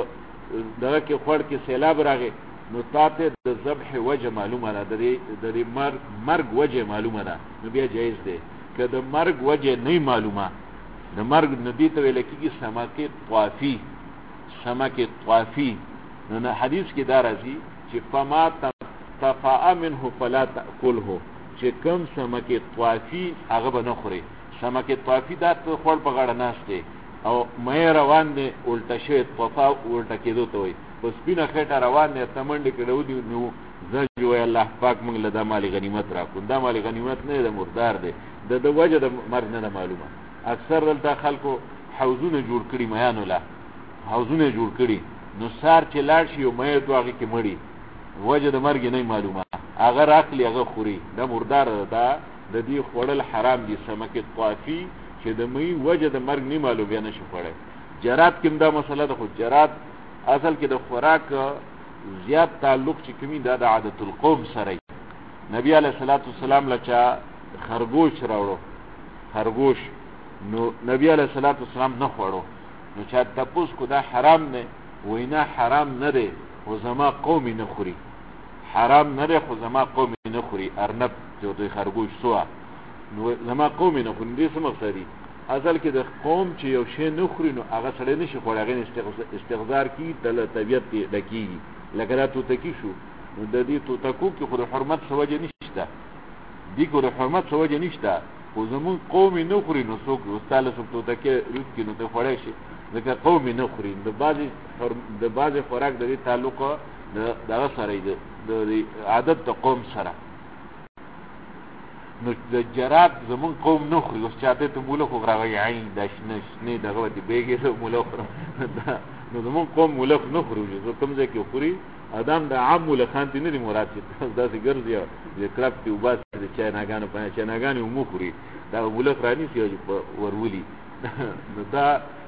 دغه کې خور کې سیلاب راغی، نو تاته د ذبح وجه معلومه ده، د مرګ وجه معلومه ده، نو بیا جایز دی. که د مرګ وجه نه معلومه، د مرګ ندی ته ویل کېږي سمکه طوافي. سمکه طوافي نو حدیث کې دا راځي چې فما تفاء منه فلا تاكله، چې کوم سمکه طوافي هغه به نه خوري. سمکه طوافي دا ته خور په غاړه ناشته او مې روان دي الټه شوی، طوفا الټه کېدو ته وي، پس بینه خېټه روان دي تمنډ کړو دي. نو زجو الله پاک موږ له د مال غنیمت را کو. دا مال غنیمت نه د مردار دی، د وجه د مرګ نه معلومه. اکثر دلته خلکو حوزونه جوړ کړي، میانو لا حوزونه جوړ کړي، نو سار چې لاړ شي او مې دوغه کې مړی، وجه د مرګ نه معلومه، هغه راخلی هغه خوري. دا مردار دا د دې خوړل حرام دي. سمکه طوافي چې د مې وجه د مرګ نه معلومه نه شي خوړل. جرات کوم دا مسله ده، خو جرات اصل کې د خوراک زیات تعلق چې کومي دا د عادت القوم سره. نبی علیہ الصلوۃ والسلام لچا خرگوش راوړو، خرگوش، نو نبی علیہ الصلوۃ والسلام نه خوړو. نو چې تاسو کو دا حرام نه وینا، حرام نه دی خو زما قوم نه خوري. حرام نه دی خو زما قوم نه خوري. ارنب چې دوی خرگوش سوا، نو زما قوم نه خوري. دې څه مقصد دی؟ اصل کې د قوم چې یو شی نه خوري نو هغه سره نشي خوړل، هغه استغفار کی د طبيعت کې لکېږي. لکه دا توتکی شو، نو د دې توتکو کې خو د حرمت سوجه نشته، دې کو د حرمت سوجه نشته، خو زمون قوم نه خوري. نو څوک استاله څوک توتکی روت کې نو ته خوړې شي، ځکه قوم نه خوري. د بعضي خوراک د دې تعلق دغه سره دی، د عادت د قوم سره. نو د جرات زمون قوم نه خوري. اوس چاته ته مولا خو غراوي عین داشنه دغه دی بیګه ته مولا خورم. نو زمون قوم مولا نه خوري. زه کوم ځای کې خوري ادم د عام مولا خان دي نه مراد دي. داسې ګرځي د کرپ تی وباس د چیناګانو په چیناګانو مو خوري. دا مولا خرانی سی ورولي. نو دا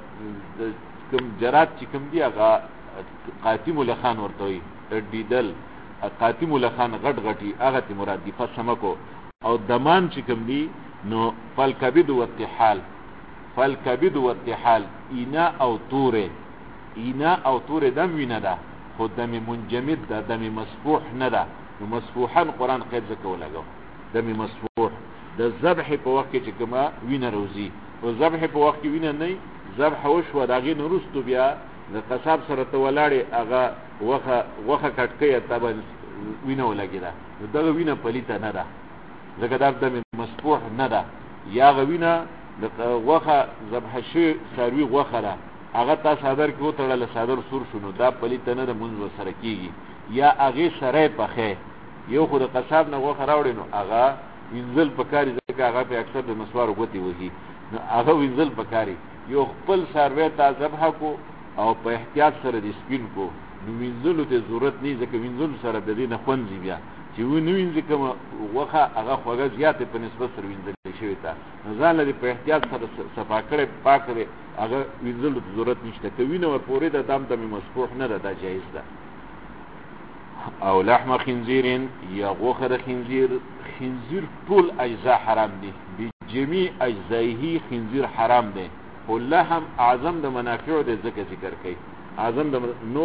کوم جرات چې کوم دی هغه قاتم الخان ورته وي، ډیدل قاتم الخان غټ غټي هغه تی مراد دي. فسمکو او دمان چې کوم دی نو فالکبد والتحال. فالکبد والتحال اینا او توره، اینا او توره دم وینه ده، خو دم منجمد ده، دم مسفوح نه ده. نو مسفوحان قرآن قید ذکر لګو. دم مسفوح د ذبح په وخت کې چې کومه وینه روزي، او ذبح په وخت کې وینه نه ذبح وشو داغې نورستو بیا د قصاب سره ته ولاړې هغه وخه کټکې تبه وینه ولګیده، دغه وینه پلیته نه ده، ځکه دا دم مسفوح نه ده. یا غوینه د وخه ذبح شي ساروي وخه ده، هغه تا صادر کې وتړل صادر سور شنو، دا پلیته نه ده، منځ سره کیږي. یا هغه سره پخې یو خو د قصاب نه وخه راوړي نو هغه وینځل پکاري، ځکه هغه په اکثر د مسوارو غوتی وږي، نو هغه وینځل پکاري. یو خپل سروي ته ذبح کو او په احتیاط سره د سپین کو، نو وینځلو ته ضرورت نه، ځکه وینځل سره د دې نه خونځي بیا چې و نو وینځي کوم وخه هغه خوږه زیاته په نسبت سره وینځل شوی تا، نو ځان لري په احتیاط سره صفا کړي پاک کړي، هغه وینځلو ته ضرورت نشته. کوي نو ور پورې د دم د مسفوح نه ده، دا جایز ده. او لحم خنزیر یا غوخه د خنزیر، خنزیر ټول اجزا حرام دي، بجميع اجزایه خنزیر حرام دي. او لحم اعظم د منافع د ذکر کوي، اعظم د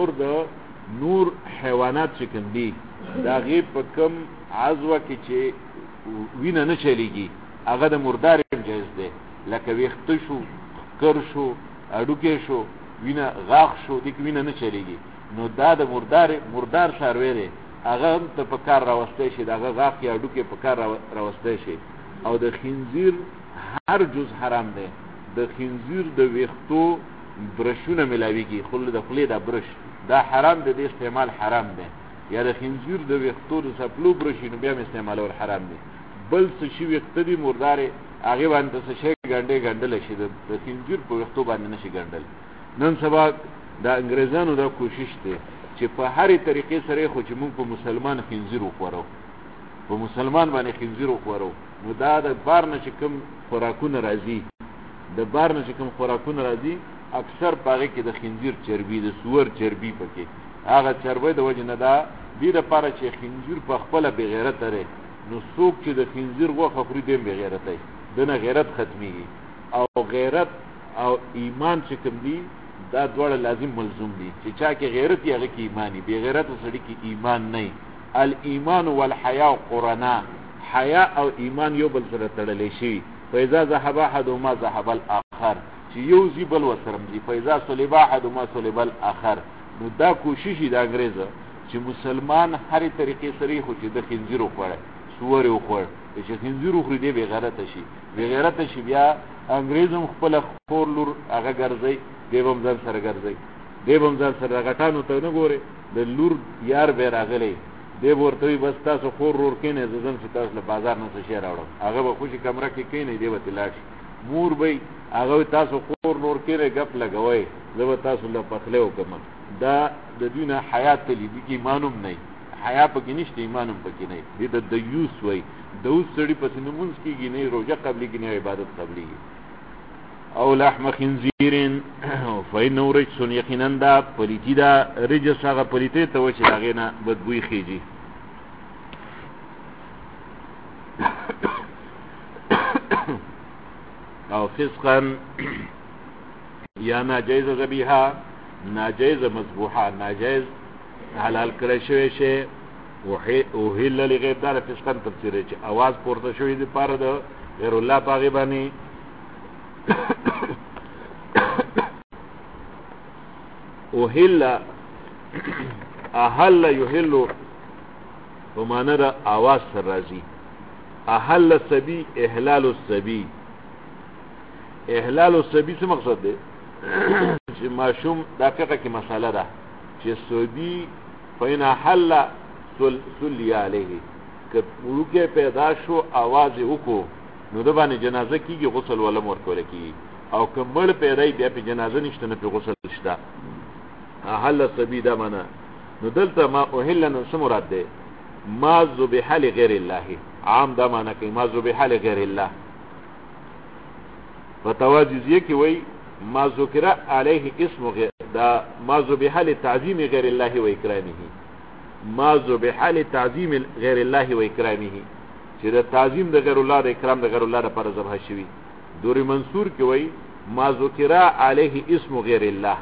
نور حیوانات چې کوم دي دا غیب په کم عضوه کې چې وینه نه چلیږي هغه د مردار جایز دی، لکه ویخته شو، کر شو، اډوکې شو، وینه غاښ شو، دې وینه نه چلیږي، نو دا د مردار سروي دی، هغه ته په کار راوستي شي، دغه غاښ یا اډوکې په کار راوستي شي. او د خنزیر هر جز حرام دی. د خنزیر د ویختو برشونه ملاویږي، خل د خلی د برش دا حرام دی، د استعمال حرام دی. یا د خنزیر د ویختو د سپلو برشینو بیا استعمالول حرام دی. بل څه شي ویخته دي مردار هغه باندې څه شي ګنډې ګنډل شي د خنزیر په وختو باندې نشي ګنډل. نن سبا د انګريزانو دا کوشش دی چې په هرې طریقې سره خو چې موږ په مسلمان خنزیر وخورو، په مسلمان باندې خنزیر وخورو، نو دا د بار نه چې کوم خوراکونه راځي، د بار نه چې کوم خوراکونه راځي اکثر پاغه کې د خنزیر چربي، د سور چربي پکې، هغه چربي د وجه نه دا دې لپاره چې خنزیر په خپل بغیرت لري، نو څوک چې د خنزیر غوښه خوري دې بغیرت دی، دنه غیرت ختميږي. او غیرت او ایمان چې کوم دي دا دواړه لازم ملزوم دي، چې چا کې غیرت یې هغه کې ایمانی، بے غیرت سړي کې ایمان نه. الایمان والحیا قرنا، حیا او ایمان یو بل سره تړلې شي. فاذا ذهب احدهما ذهب الاخر، چې یو زی بل وسرم دي. فاذا صلب احدهما صلب الاخر. نو دا کوشش دی انګريزه چې مسلمان هرې طریقې سره خو چې د خنزیر خوړه، سور خوړ، چې خنزیر خوري دی بے غیرت شي، بے غیرت شي. بیا انګريزم خپل خور لور هغه ګرځي، دیوم ځان سره ګرځي، دیوم ځان سره غټانو ته نه ګوري، د لور یار به راغلی دی ورته بس تاسو خور ور کینې ځم چې تاسو له بازار نه څه شي راوړم، هغه به خوشي کمره کې کینې دی وته لاش مور به هغه تاسو خور نور کینې غپ لګوي، زه تاسو له پخله وکم. دا د دنیا حیات ته دي کې ایمانوم نه، حیا پکې نشته، ایمانوم پکې نه. دې د یوس وای د اوس سړي پس نمونځ کېږي نه، روزه قبلي کې نه، عبادت قبلي. او لحم خنزیر فإنه رجس، یقینا دا پلیتی دا رجس هغه پلیتی ته و چې هغې نه بدبوی خیږي. او فسقا یا ناجیز ذبیحه، ناجیز مذبوحه، ناجیز حلال کړی شوی شی. اوهل لغیر دار فسقا تفسیر چې اواز پورته شوی دی پاره د غیر الله پاغي باندې. اوهل احل یحل په معنا د اواز سره راځي. احل السبی، احلال السبی. احلال السبی څه مقصد دی؟ چې ماشوم دا فقه کې مساله ده چې سبی فین حل سلی علیه، که ورکه پیدا شو आवाज وکړو نو د باندې جنازه کیږي، غسل ولا ورکول کیږي. او که مړ پیدا بیا په جنازه نشته، نه په غسل شته. احل السبی دا معنا. نو دلته ما اوهل نو څه مراد ده؟ ما ذبح لغیر الله، عام دا معنا کوي ما ذبح لغیر الله. فتواجزیه کی وی ما ذکر علیه اسم غیر، دا ما ذبح لتعظیم غیر الله و اکرامه، ما ذبح لتعظیم غیر الله و اکرامه، چې دا تعظیم د غیر الله، د اکرام د غیر الله لپاره ذبح شوی. دوری منصور کی وی ما ذکر علیه اسم غیر الله،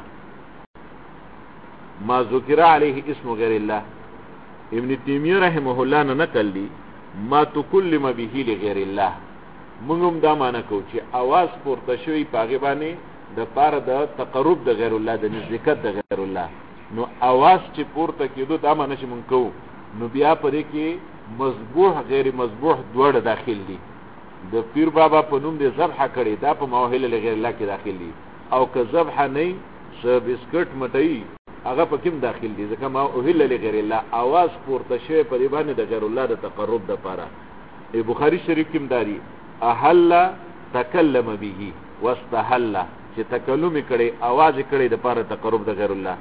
ما ذکر علیه اسم غیر الله. ابن تیمیه رحمه الله نه نقل دی ما تکلم به لغیر الله. موږ دا معنا کوو چې आवाज پورته شوی پاغه باندې د پاره د تقرب د غیر الله، د نزدېکت د غیر الله. نو आवाज چې پورته کېدو دا معنا چې مونږ کوو، نو بیا پرې کې مذبوح غیر مذبوح دوړ داخل دي. د پیر بابا په نوم د ذبح کړي دا په موهل لغیر الله کې داخل دي. او که ذبح نه س بسکټ مټي هغه په کوم داخل دي، ځکه ما اوهل لغیر الله आवाज پورته شوی په دې باندې د غیر الله د تقرب د پاره. بخاری شریف کې مداري احل تکلم به واستحل، چې تکلم کړي आवाज کړي د پاره تقرب د غیر الله.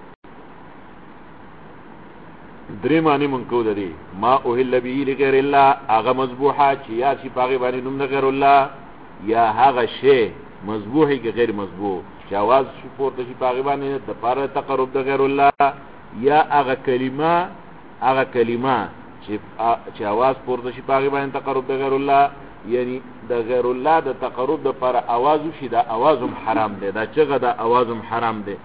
درې معنی مونږ کو درې ما اوهل به لغیر الله، هغه مذبوحه چې یا شي پاغه باندې نوم د غیر الله، یا هغه شی مذبوحي کې غیر مذبوح چې आवाज شي پورته شي پاغه باندې د پاره تقرب د غیر الله، یا هغه کلمه چې आवाज پورته شي پاغه باندې تقرب د غیر الله. یعنی د غیر الله د تقرب د پر आवाज شي، دا आवाज هم حرام دی، دا چغه دا आवाज هم حرام دی.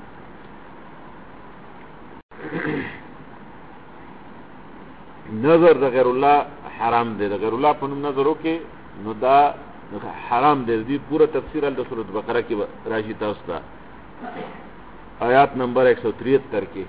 نظر د غیر الله حرام دی، د غیر الله په نوم نظر وکي نو دا حرام دی. دې پوره تفسیر ال سورۃ بقره کې راشي تاسو ته آیات نمبر 173 کې.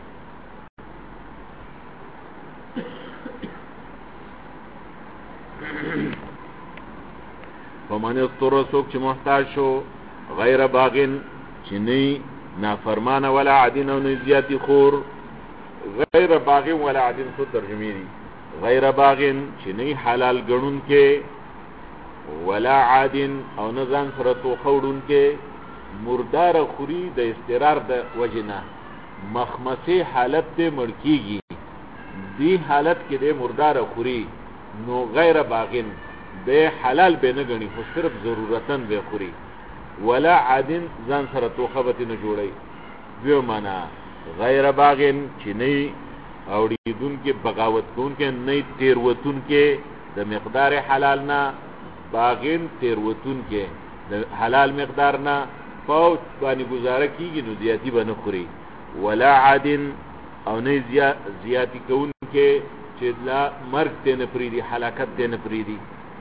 فمن اضطر، سوک چې محتاج شو، غیر باغن چې نه نافرمانه ولا عدین او نه زیاتی خور. غیر باغن ولا عدین خود ترجمه دي. غیر باغن چې نه حلال ګڼون کې ولا عادن او نزان سره تو خوړون کې مردار خوري د استقرار د وجنا مخمسه حالت ته مړکیږي دی حالت کې د مردار خوري نو غیر باغن به حلال به نه غني خو صرف ضرورتن به خوري ولا عادن ځان سره تو خبت نه جوړي دیو معنا غیر باغن چې نه اوریدون کې بغاوت کون کې نه تیروتون کې د مقدار حلال نه باغین تیروتون کې د حلال مقدار نه پاو باندې گزاره کیږي نو زیاتی به نه خوري ولا عادن او نه زیاتی کون کې چې لا مرګ ته نه پریدي هلاکت ته نه پریدي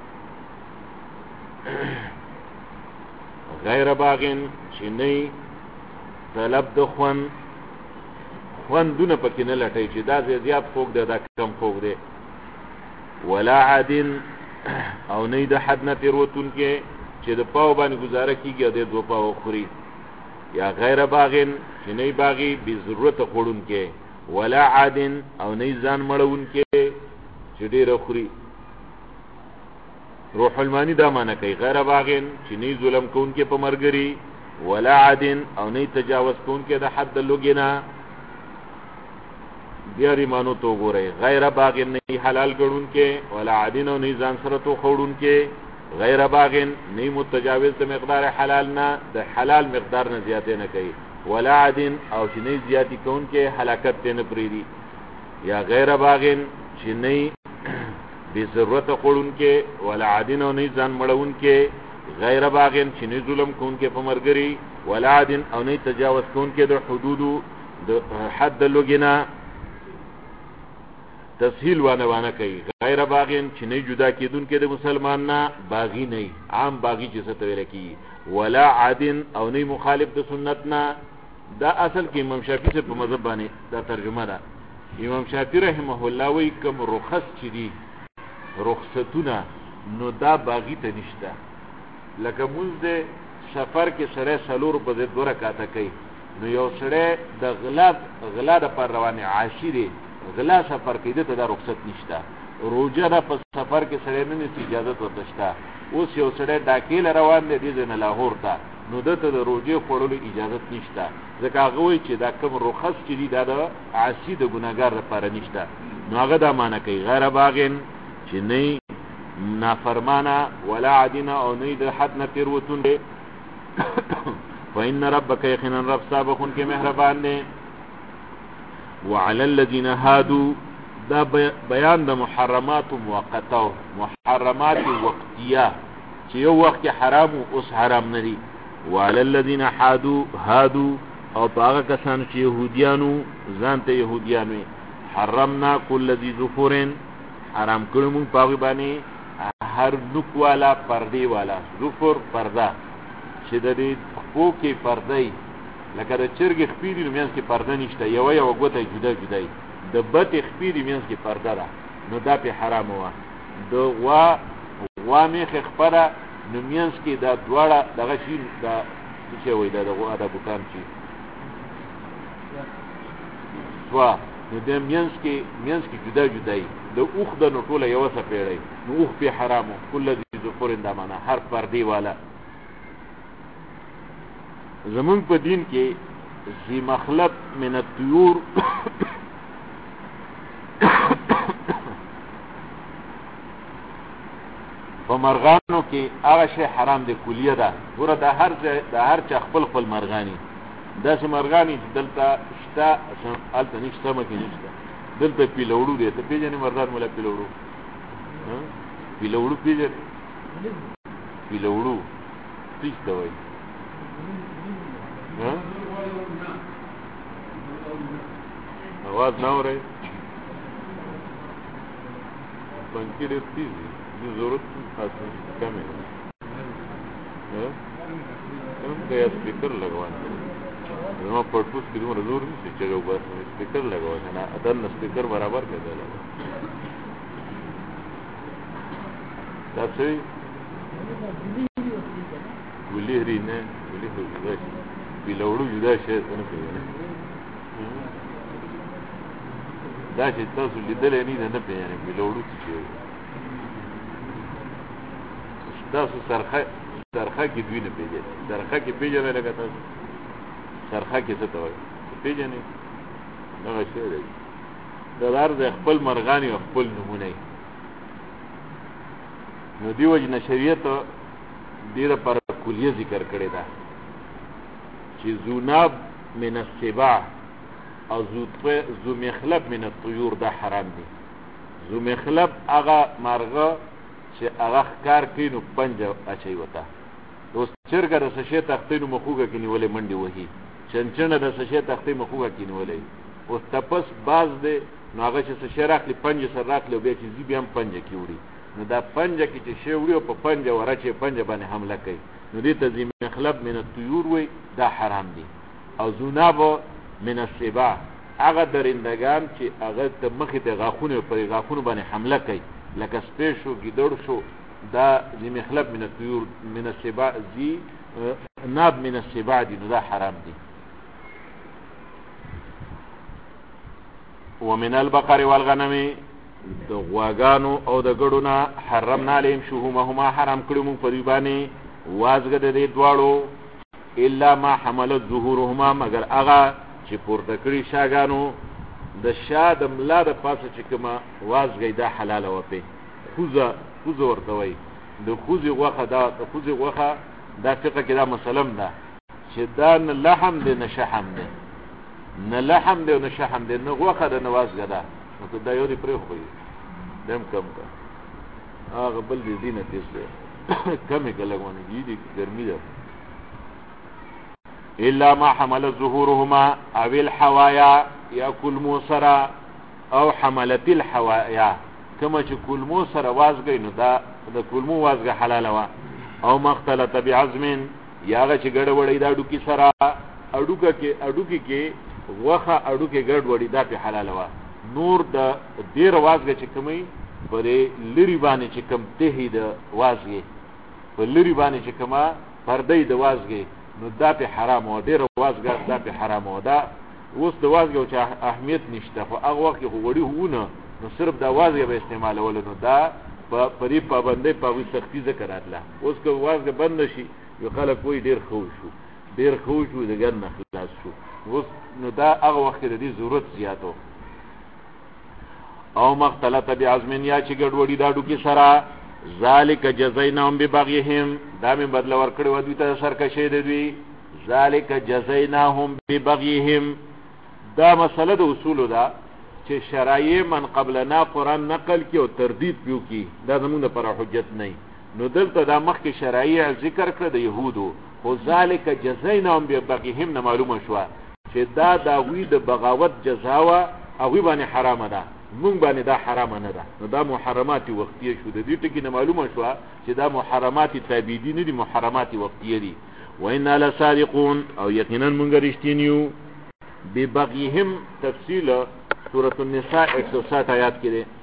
غیر باغین چې نه طلب د خوندونه پکې نه لټي چې دا زیات خوږ دی دا کم خوږ دی ولا عادن او نه د حد نه تیروتون کې چې د پاو باندې گزاره کیږي د دو پاو خوري یا غیر باغین چې نه باغی به ضرورت خورون کې ولا عادن او نه ځان مړون کې چې ډیر خوري روح المانی دا معنی کوي غیر باغین چې نه ظلم کون کې په مرګري ولا عادن او نه تجاوز کون کې د حد لوګینا بیاری مانو تو ګورئ غیر باغین نه حلال ګړون کې ولا عادن او نه ځان سره تو خوړون کې غیر باغین نه متجاوز د مقدار حلال نه د حلال مقدار نه زیاتې نه کوي ولا عادن او چې نه زیاتی کون کې هلاکت ته نه پریدي یا غیر باغین چې نه به ضرورت خورون کې ولا عادن او نه ځان مړون کې غیر باغین چې نه ظلم کون کې په مرګري ولا عادن او نه تجاوز کون کې د حدود د حد لوګینا تسهیل وانه کوي غیر باغین چې نه جدا کیدون کې د مسلمان نه باغی نه عام باغی چې څه ویل کی ولا عادن او نه مخالف د سنت نه دا اصل کې امام شافعي سے په مذهب باندې دا ترجمه ده امام شافعي رحمه الله وی کوم رخص چي دي رخصتونه نو دا باغی ته نشته لکه موږ د سفر کې سره سلور په د 2 رکعاته کوي نو یو سره د غلا د پر روانه عاشره غلا سفر کې ته دا رخصت نشته روزه د په سفر کې سره نه نشي اجازه ورته شته اوس یو سره ډاکیل روان دی د لاهور ته نو دته د روزه خورلو اجازه نشته ځکه هغه وایي چې دا کوم رخصت چې دی دا د عاصی د ګناګار لپاره نشته نو هغه دا معنی کوي غیر باغین چې نه نافرمانه ولا عادنا او نه د حد نه تیروتون دی فإن ربك يقينا رب سابقون کې مهربان دی وعلى الذين هادوا دا بیان د محرمات موقته محرمات وقتیه چې یو وخت حرام او اوس حرام نه دي وعلى الذين هادوا او هغه کسان چې يهوديانو ځانته يهوديانو حرمنا كل ذي ظفر حرام کړو موږ په باندې هر نوک والا پردی والا ظفر پرده چې د دې خو کې پردې لکه د چرګ خپېری مینس کې پرده نشته یو غوته جدا د بت خپېری مینس کې پرده ده نو دا په حرام و د وا میخ خبره نو مینس کې دا دواړه دغه شی دا چې وای دا دغه د بوتان چې وا نو د مینس کې جدا د اوخ د نو ټوله یو څه پیړی نو اوخ په حرامو کله دې ذکر اندامانه هر پردی والا زمون په دین کې ذی مخلب من الطيور په مرغانو کې هغه شی حرام دی کلیه ده ګوره د هر چا خپل مرغانی داسې مرغانی دلته شته الته نشته مکه نشته دلته پیلوړو دی ته پیژنې مرغان مولا پیلوړو پیلوړو تیسته وای आवाज ना हो रही पंखी रहती जरूरत कम है गया स्पीकर लगवाना पटपूस की तुम जरूर नहीं चाहिए बस स्पीकर लगवाना ना अदन स्पीकर बराबर कर दे सही विली ने पिलौड़ू जुदा शे څنګه پیژنې دا چې تاسو لیدل نه پیژنې پیلوړو چې دا سرخه کې دوی نه پیژني سرخه کې پیژنه لکه تاسو سرخه کې څه ته وایي پیژنې دغه شی دی د هر ځای خپل مرغانې او خپل نمونه یې نو دې وجې نه شریعت دې لپاره کلیه ذکر کړې ده چې ذوناب من السباع او ذو مخلب من الطيور دا حرام دي ذو مخلب هغه مرغه چې هغه ښکار کوي نو پنجه اچوي ورته اوس چرګه د څه شی تختې نو مخوږه کې نیولې منډې وهي چنچنه د څه شی تختې مخوږه کې نیولې اوس تپس باز دی نو هغه چې څه شی راخلي پنجه سره راخلي او بیا چې ځي بیا هم پنجه کې وړي نو دا پنجه کې چې شی وړي او په پنجه ورچې پنجه باندې حمله کوي نو دې ته ذی مخلب من الطيور وایي دا حرام دي او ذوناب من السباع هغه درندگان چې هغه ته مخې ته غاښونه پرې غاښونو باندې حمله کوي لکه سپی شو ګیدړ شو دا ذی مخلب من الطيور من السباع ذی ناب من السباع دي نو دا حرام دي ومن البقر والغنم د غواګانو او د ګړو نه حرمنا علیهم شحومهما حرام کړو موږ په دوی باندې وازګه د دې دواړو الا ما حملت ظهورهما مگر هغه چې پورته کړي شاګانو د شا د ملا د پاسه چې کومه وازګه دا حلاله وپې خوزه ورته وایي د خوزې غوښه دا فقه کې دا مسلم ده چې دا نه لحم دی نه شحم دی نه لحم دی او نه شحم دی نه غوښه ده نه وازګه ده نو که دا یو دی پرېښوي دم کم که هغه بل دی دینه تیز دی کمې که لږ دي ګرمي ده الا ما حملت ظهورهما او الحوايا یا کلمو سره او حملت الحوايا کما چې کلمو سره وازګی نو دا د کلمو وازګه حلاله وه او مختلط بعظم یا هغه چې ګډ وړی دا ډوکي سره اډوکي کې غوښه اډوکي ګډ وړی دا په حلاله وه نور د ډېره وازګه چې کومې په لري باندې چې کوم تهی د وازګې په لري باندې چې کومه پردی د وازګې نو دا په حرام و ډېره وازګه دا په حرام و دا اوس د وازګو چې اهمیت نشته خو هغه وخت کې خو وړي وونه نو صرف دا وازګه به استعمالول نو دا په دې پابندۍ په هغوی سختي ذکر راتله اوس که وازګه بند شي یو خلک وایي ډېر ښه شو د ګر نه خلاص شو اوس نو دا هغه وخت کې د دې ضرورت زیات و او مختلط بعظم یا چې ګډوډي دا ډوکي سره ذالک جزیناهم ببغیهم دا مې بدله ورکړې وه دوی ته سرکشۍ د دوی ذالک جزیناهم ببغیهم دا مسله د اصولو ده چې شرایع من قبلنا قرآن نقل کی او تردید پیو کی دا زمونږ لپاره حجت نه نو دلته دا مخکې شرایع ذکر کړه د یهودو خو ذالک جزیناهم ببغیهم نه معلومه شوه چې دا د هغوی د بغاوت جزا وه هغوی باندې حرامه ده مونږ باندې دا حرامه نه ده نو دا محرمات وقتیه شو د دې ټکي نه معلومه شوه چې دا محرمات تابعیدي نه دي محرمات وقتیه دي وإنا لصادقون او یقینا مونږ رښتینی یو ببغیهم تفصیل سورة النساء 107 آیات کې ده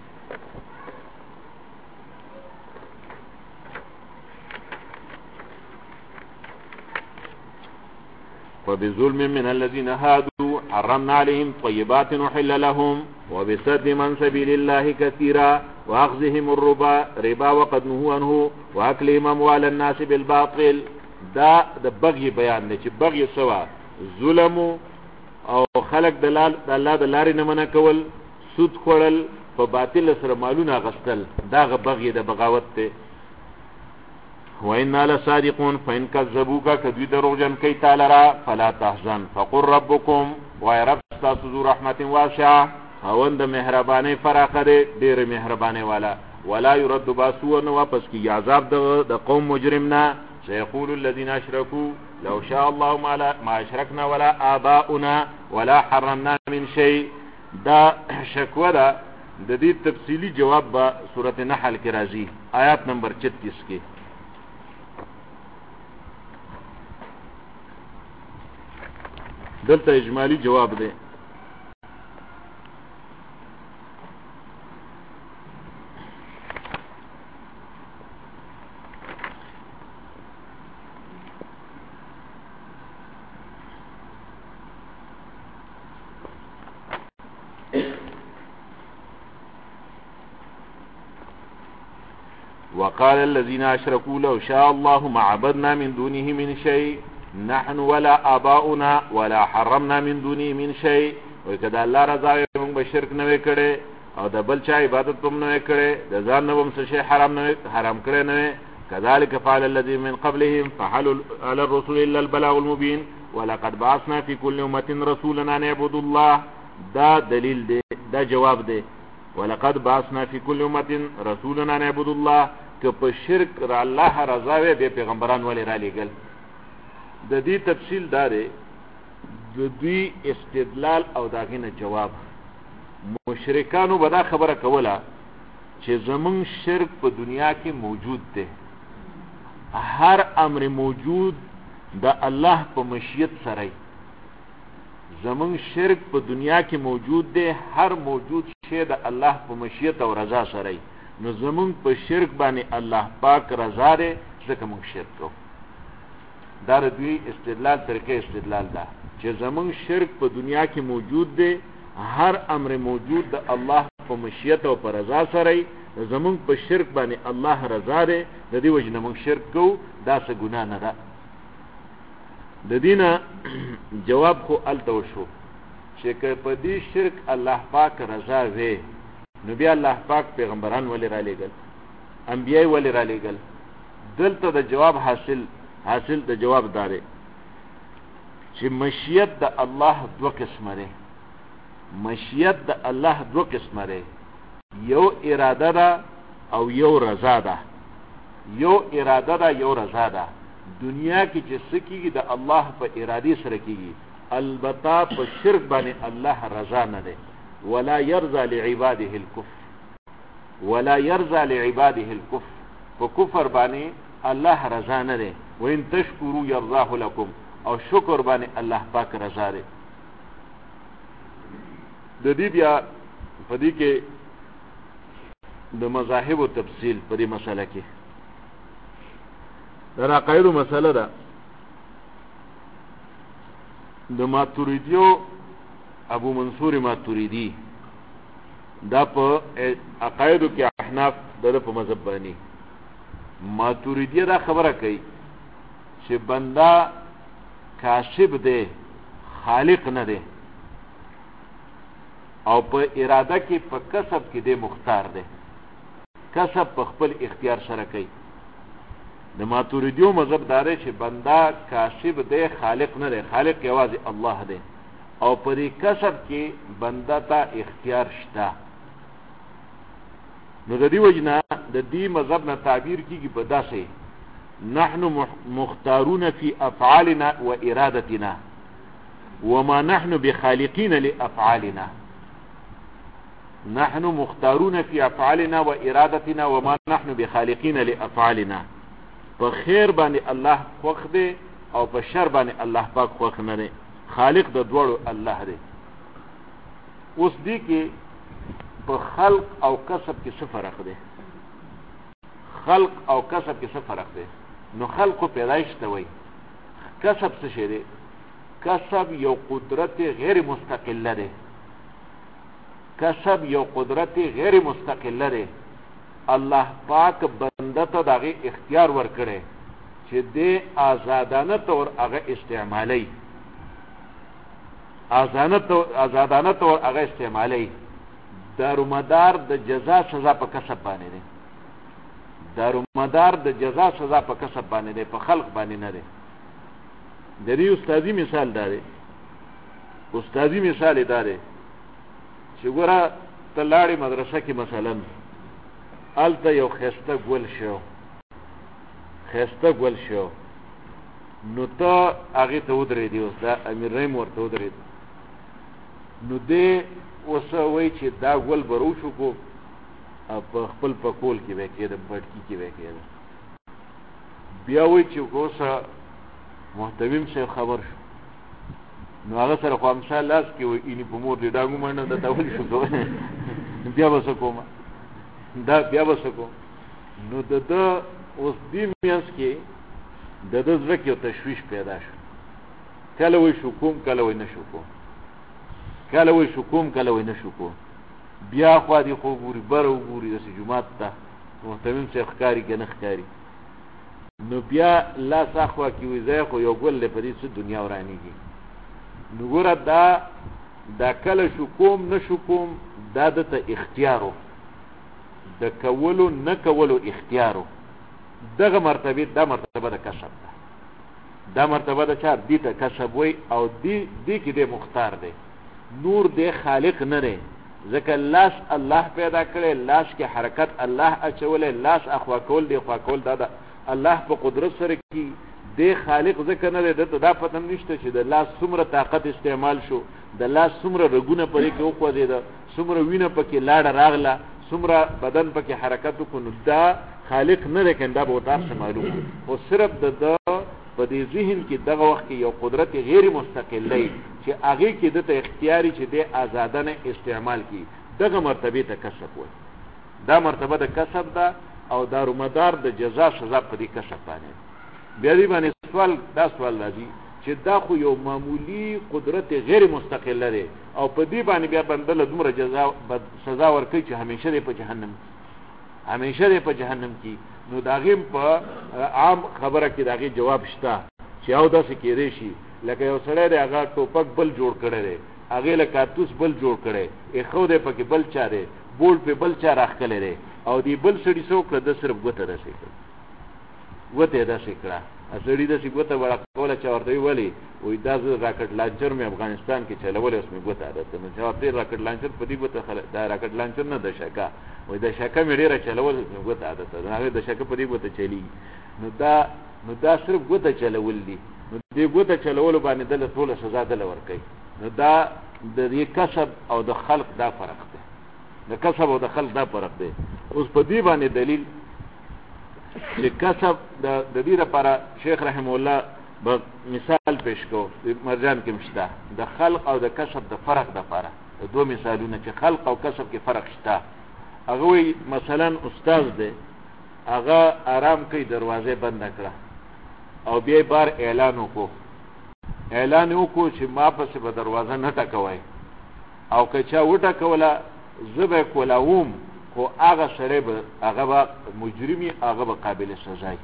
وبظلم من الذين هادوا حرمنا عليهم طيبات أحل لهم وبصد من سبيل الله كثيرا وأخذهم الربا وقد نهوا عنه وأكلهم أموال الناس بالباطل دا د بغي بیان دی چې بغي سوا ظلم او خلق د الله د لارې نه منع کول سود خوړل په باطل سره مالونه غستل دا غ بغي د بغاوت دی وإنا لصادقون فإن كذبوك كذوي دروغجن كي تعالى فلا تحزن فقل ربكم وای رب تاسو ذو رحمت واسعه اوند مهرباني فراخه ډېر مهرباني والا ولا يرد باسو نو واپس کی عذاب د قوم مجرمنا سيقول الذين اشركوا لو شاء الله ما اشركنا ولا آباؤنا ولا حرمنا من شيء دا شکوه ده د دې تفصیلی جواب با سورۃ النحل کې راځي آیات نمبر 36 کې دلته اجمالی جواب ده وقال الذين اشركوا لو شاء الله ما عبدنا من دونه من شيء نحن ولا آباؤنا ولا حرمنا من دونه من شيء. وی که د الله رضا وي موږ به شرک نه وی کړی او د بل چا عبادت هم نه وی کړی، د ځان نه به هم څه شی حرام کړی نه وی. كذلك فعل الذين من قبلهم فحل على الرسول الا البلاغ المبين ولقد بعثنا في كل امه رسولا ان يعبدوا الله. دا دلیل دی، دا جواب دی. ولقد بعثنا في كل امه رسولا ان يعبدوا الله. که په شرک را الله رضا وي به پیغمبران ولې را لېږل. د دې تفصیل دا دی، د دوی استدلال او داغینه جواب. مشرکانو به دا خبره کوله چې زمون شرک په دنیا کې موجود دی، هر امر موجود د الله په مشیت سره. زمون شرک په دنیا کې موجود دی، هر موجود شی د الله په مشیت او رضا سره. نو زمون په شرک باندې الله پاک رضا دی، ځکه موږ شرک کوو. دا د دوی استدلال طریقې استدلال ده چې زمون شرک په دنیا کې موجود دی، هر امر موجود د الله په مشیت او په رضا سره. زمون په شرک باندې الله رضا دی، د دې وجه نه موږ شرک کوو. دا څه ګناه نه ده. د دینه جواب خو الته وشو چې که په دې شرک الله پاک رضا وي، نو بیا الله پاک پیغمبران ولې را لېږل، انبیای ولې را لېږل. دلته د جواب حاصل د جواب داره چې مشیت د الله دو قسمه ده. مشیت د الله دو قسمه ده، یو اراده ده او یو رضا ده. یو اراده ده یو رضا ده. دنیا کې چې څه کېږي د الله په ارادې سره کېږي، البته په شرک باندې الله رضا نه ده. ولا يرضى لعباده الكفر، ولا يرضى لعباده الكفر. په کفر باندې الله رضا نه ده. وان تشکروا يرضاه لكم، او شکر باندې الله پاک رضا ده. د دې بیا په دې کې د مذاهب او تفصیل په دې مسله کې د عقایدو مسله ده. د ماتوریدیو ابو منصور ماتوریدی دا په عقایدو کې احناف د په مذهب باندې ماتوریدی دا خبره کوي چې بندا کاسب دی، خالق نه دی، او په اراده کې په کسب کې دی مختار دی. کسب په خپل اختیار سره کوي. د ماتوریدیو مذهب داره چې بندا کاسب دی، خالق نه دی. خالق یوازې الله دی، او په دې کسب کې بندا ته اختیار شته. نو د دې وجنه د دې مذهب نه تعبیر کیږي په داسې: نحن مختارون في افعالنا وارادتنا وما نحن بخالقين لافعالنا. نحن مختارون في افعالنا وارادتنا وما نحن بخالقين لافعالنا. په خیر باندې الله خوښ دی او په شر باندې الله پاک خوښ نه دی. خالق د دوړو الله دی. اوس دی کې په خلق او کسب کې څه فرق دی؟ خلق او کسب کې څه فرق دی؟ نو خلق پیدایش ته وایي، کسب څه شی دی؟ کسب یو قدرت غیر مستقله دی. کسب یو قدرت غیر مستقله دی. الله پاک بنده ته دغه اختیار ورکړي چې دې آزادانه طور هغه استعمالي، آزادانه طور هغه استعمالي. دارومدار د جزا سزا په کسب باندې دی. دارومدار د جزا سزا په کسب باندې دی، په خلق باندې نه دی. د دې استادی مثال دی. استادی مثال دی چې ګوره ته لاړې مدرسه کې مثلا الته یو خسته ګل شو، نو ته هغې ته ودرېدې. اوس دا امیر رحیم ورته ودرېد، نو دې اوس وایي چې دا ګل به روشو کو په خپل پکول کې به کېده، بټکي کې به کېده. بیا وایي چې اوس محتویم صاحب خبر شو، نو هغه سره خو امسا لاس کې وایي اینې په مور دې ډانګو منډه ده، تا ولې شو کوه بیا به څه کوم، دا بیا به څه کوم. نو د ده اوس دې میانځ کې د ده زړه کې یو تشویش پیدا شو. کله وایي شو کوم، کله وایي نه شو کوم، کله وایي شو کوم، کله وایي نه شو کوم. بیا خوا دې خو ګوري بره وګوري داسې جومات ته، محتمم چې ښکاري که نه ښکاري. نو بیا لاس اخوا کې وي ځای خو یو ګل دی په دې څه دنیا ورانېږي. نو ګوره دا کله شو کوم نه شو کوم دا دته اختیارو د کولو نه کولو اختیارو. دغه مرتبه دا مرتبه د کسب ده. دا مرتبه د چا دې ته کسب وای او دې کې د مختار دی. نور دی خالق نه دی. ځکه لاس الله پیدا کړی، لاس کې حرکت الله اچولی، لاس اخوا کول دی خوا کول دا الله په قدرت سره کی. دی خالق ځکه نه دی، دته دا پته نشته چې د لاس څومره طاقت استعمال شو، د لاس څومره رګونه پرې کې وخوځېده، څومره وینه پکې لاړه راغله، څومره بدن پکې حرکت وکړو. نو دا خالق نه دی، کنه دا به ورته هر څه معلوم دی. خو صرف د په دې ذهن کې دغه وخت کې یو قدرت غیر مستقلی چې هغې کې دته اختیاري چې دی آزادانه استعمال کړي، دغه مرتبې ته کسب وایي. دا مرتبه د کسب ده او دارومدار د جزا سزا په دې کسب باندې. بیا دې باندې دا سوال راځي چې دا خو یو معمولی قدرت غیر مستقله دی او په دې باندې بیا بنده له دومره سزا ورکوي چې همیشه دی په جهنم کې. نو د هغې په عام خبره کې د هغې جواب شته چې او داسې کېدی شي لکه یو سړی دی هغه ټوپک بل جوړ کړی دی، هغې له کارتوس بل جوړ کړی، ایښو دی پکې بل چا دی، بول پې بل چا راښکلی دی او دې بل سړي څه وکړه، ده صرف ګوته داسې کړه، ګوته یې داسې کړه. سړي داسې ګوته وړه چا ورته ویلې وایي دا زه راکټ لانچر مې افغانستان کې چلولی اوس مې ګوته عادت ده. نو چا ورته راکټ لانچر په دې ګوته دا راکټ لانچر نه د شکه وایي د شکه مې ډېره چلول اوس مې ګوته عادت ده. هغې د شکه په دې ګوته چلیږي. نو دا صرف ګوته چلول دي. نو دې ګوته چلولو باندې دله ټوله سزا دله ورکوي. نو دا د دې کسب او د خلق دا فرق دی. د کسب او د خلق دا فرق دی. اوس په دې باندې دلیل چې کسب د دې لپاره شیخ رحم الله به مثال پیش کو، مرجان کې مشته د خلق او د کسب د فرق لپاره دوه مثالونه چې خلق او کسب کې فرق شته. هغه وی مثلا استاد دی، هغه آرام کوي، دروازه بند کړه او بیا بار اعلان وکړو چې ما پسې به دروازه نه ټکوئ او که چا وټکوله زه به کولاوم، خو هغه سړی به هغه به مجرمي، هغه به قابل سزای،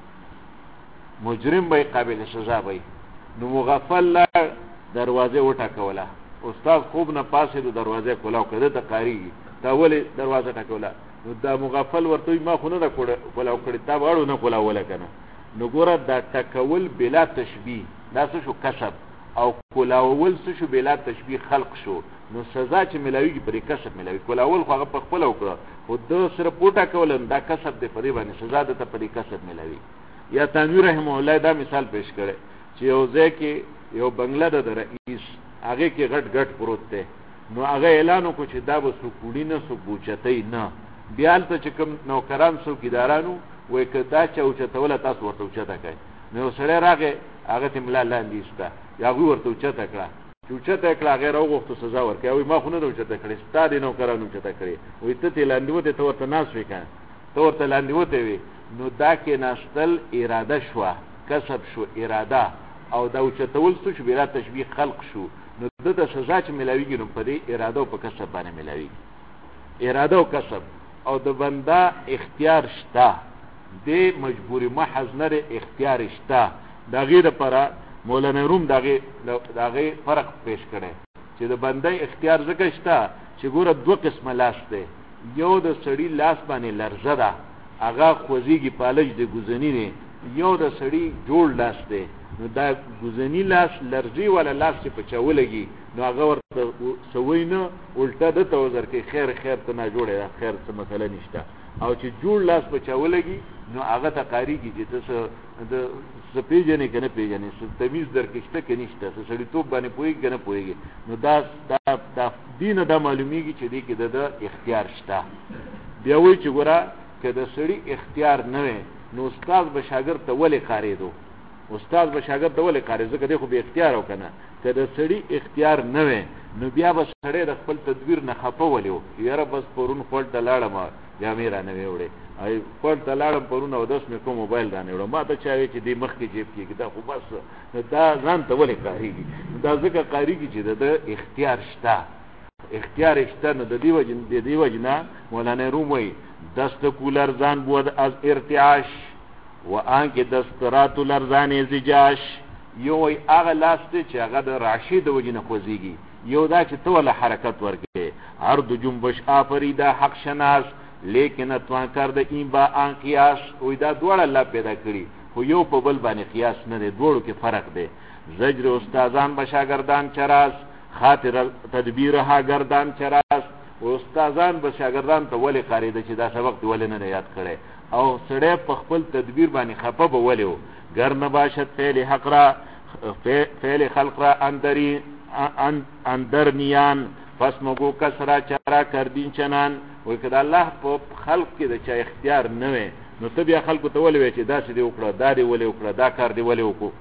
مجرم به قابل سزا وي. نو مغفل لا دروازه وټکوله، استاد خوب نه پاسې د دروازه کولاو کړه ته قاریږي دا ولې دروازه ټکوله. نو دا مغفل ورته ما خو نه دا کولاو کړی، تا واړو نه کولاوله کنه. نو ګوره دا ټکول بلا تشبیه دا څه شو کسب، او کولاول څه شو بلا تشبیه خلق شو. نو سزا چې ملاویږي پرې کسب ملاوي. کولاول خو هغه په خپله وکړه، خو ده سره وټکول دا کسب دی، په دې باندې سزا ده ته په دې کسب ملاوي. یا تنویر رحمه الله دا مثال پیش کړی چې یو ځای کې یو بنګله ده د رئیس، هغې کې غټ پروت دی. نو هغه اعلان وکړو چې دا به څوک وړي نه څوک به اوچتوي نه. بیا هلته چې کوم نوکران څوکیدارانو وایي که دا چا اوچتوله تاسو ورته اوچته کړئ. نو یو سړی راغی، هغه ته ملا لاندې ایسته، هغوی ورته اوچته کړه. چې اوچته یې کړه هغې راوغوښتو سزا ورکړي. وایي ما خو نه ده اوچته کړې، ستا دې نوکرانو اوچته کړې. وایي ته ترې لاندې وتې، ته ورته ناست وې که ته ورته لاندې وتې وې. نو دا کېناستل اراده شوه، کسب شو اراده، او دا اوچتول څه شو بلا تشبیه خلق شو. نو ده ته سزا چې ملاویږي نو په دې اراده او په کسب باندې ملاویږي. اراده او کسب او د بنده اختیار شته، د مجبوري محض نه دی، اختیار شته. د هغې دپاره مولانا روم د هغې فرق پیش کړی چې د بنده اختیار ځکه شته چې ګوره دوه قسمه لاس دی. یو د سړي لاس باندې لرزه ده، هغه خوځېږي، پالج د ګوزني دی. یو د سړي جوړ لاس دی، نو دا ګوزني لاس لرزي والا لاس چې په چا ولګي نو هغه ورته سوی نه، الټه ده ته وزر کوي خیر ته نه جوړی ده، خیر څه مسله نشته. او چې جوړ لاس په چا ولګي نو هغه ته قاریږي چې ته څه پېژنې که نه پېژنې، څه تمیز در کې شته که نشته، څه سړیتوب باندې پوهېږي که نه پوهېږي. نو دا دې نه دا معلومېږي چې دې کې د اختیار شته. بیا وایي چې ګوره که د سړي اختیار نه وی نو استاد به شاګرد ته ولې قارېدو، استاد به شاګرد ته ولې قارېد، ځکه دی خو بې اختیار او که نه. که د سړي اختیار نه وی نو بیا به سړی د خپل تدبیر نه خفه ولې و، یاره بس پرون خوړ ته لاړم جامې را نه وې وړې، خوړ ته لاړم پرون او داس مې کوم موبایل را نه وړم، ما ته چا وی چې دې مخکې جیب کېږي، دا خو بس دا ځان ته ولې قارېږي. دا ځکه قارېږي چې د اختیار شته، اختیار شته. نو د دې وجې نه مولانا روم وایي دست کو لرزان بود از ارتعاش و آنکه دست را تو لرزان زجاش. یو وی هغه لاس دی چې هغه د راشد وجې نه خوځېږي، یو دا چې ته وله حرکت ورکې. عرض جنبش آفریده حق شناس لیکن اتوان کرده این با آن قیاس. وی دا دوړه الله پیدا کړي خو یو په بل باندې قیاس نه دی، دوړو کې فرق دی. زجر استادان به شاگردان چراس خاطر تدبیرها گردان چراس. استادان به شاگردان ته ولې قاریده چې دا سبق دی ولې نه یاد کړي، او سړی په خپل تدبیر باندې خفه به ولې و. گر نباشد فعل حق را فعل خلق را اندر نیان پس مگو کس را چرا کردین چنان. وی که دا الله په خلق کې د چا اختیار نه وي نو ته بیا خلقو ته ولې وی چې داسې دی وکړه، دا دی ولې وکړه، دا کار دی ولې وکړو.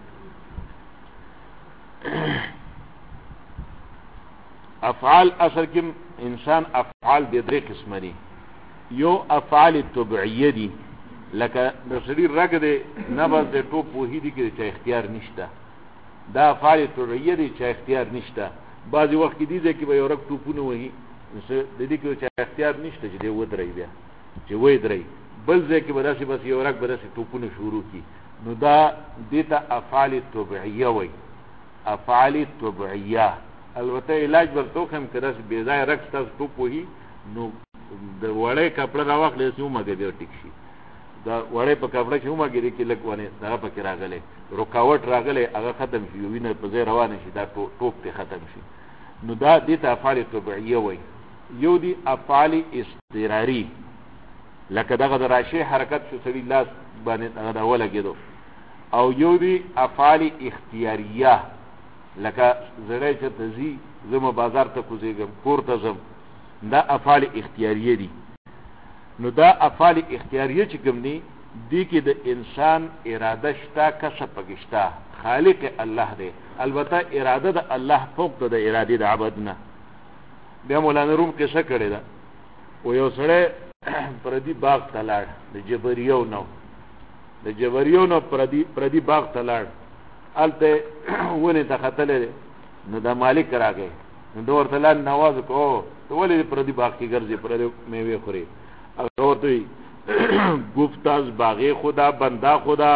افعال اصل کې انسان افعال د درې قسمه دي. یو افعال تبعیه دي، لکه د سړي رګ دی نبض دی ټوپ وهي دي کې چې اختیار نشته، دا افعال تبعیه دي چې اختیار نشته. بعضې وخت کې دي ځای کې به یو رګ ټوپونه وهي د دې کې چې اختیار نشته چې دی ودرئ، بیا چې ودرئ. بل ځای کې به داسې بس یو رګ به داسې ټوپونه شروع کړي، نو دا دې ته افعال تبعیه وایي. افعال تبعیه البته علاج ورته وښیم که داسې بې ځایه رګ ستاسو ټوپ وهي نو د وړی کپړه راواخلې داسې ومږئ بیا ټیک شي. دا وړی په کپړه چې ومږئ دی کې لږ ونې دغه پکې راغلی رکاوټ راغلی هغه ختم شي، وینه په ځای روانه شي، دا ټوپ تی ختم شي. نو دا دې ته افعال تبعیه وایي. یو دی افعال اضطراري، لکه دغه د راشي حرکت شو سړي لاس باندې دغه ولګېدو. او یو دی افعال اختیاریه، لکه زړی چې ته ځي زه بازار ته کوزېږم کور ته ځم، دا افعال اختیاریه دي. نو دا افعال اختیاریه چې کوم دي دې کې د انسان اراده شته، کسب پکې شته، خالق الله دی. البته اراده د الله فوق د ارادې د عبد نه. بیا مولانا روم قصه کړې ده، و یو سړی پردي باغ ته لاړ، د جبریو نه پردي باغ ته لاړ، هلته ونې ته ختلی دی. نو دا مالک راغی، نو ده ورته لاندې نواز وکړو، ته ولې پردي باغ کې ګرځې پردي میوې خورې؟ هغه ورته وایي گفت از باغ خدا بنده خدا،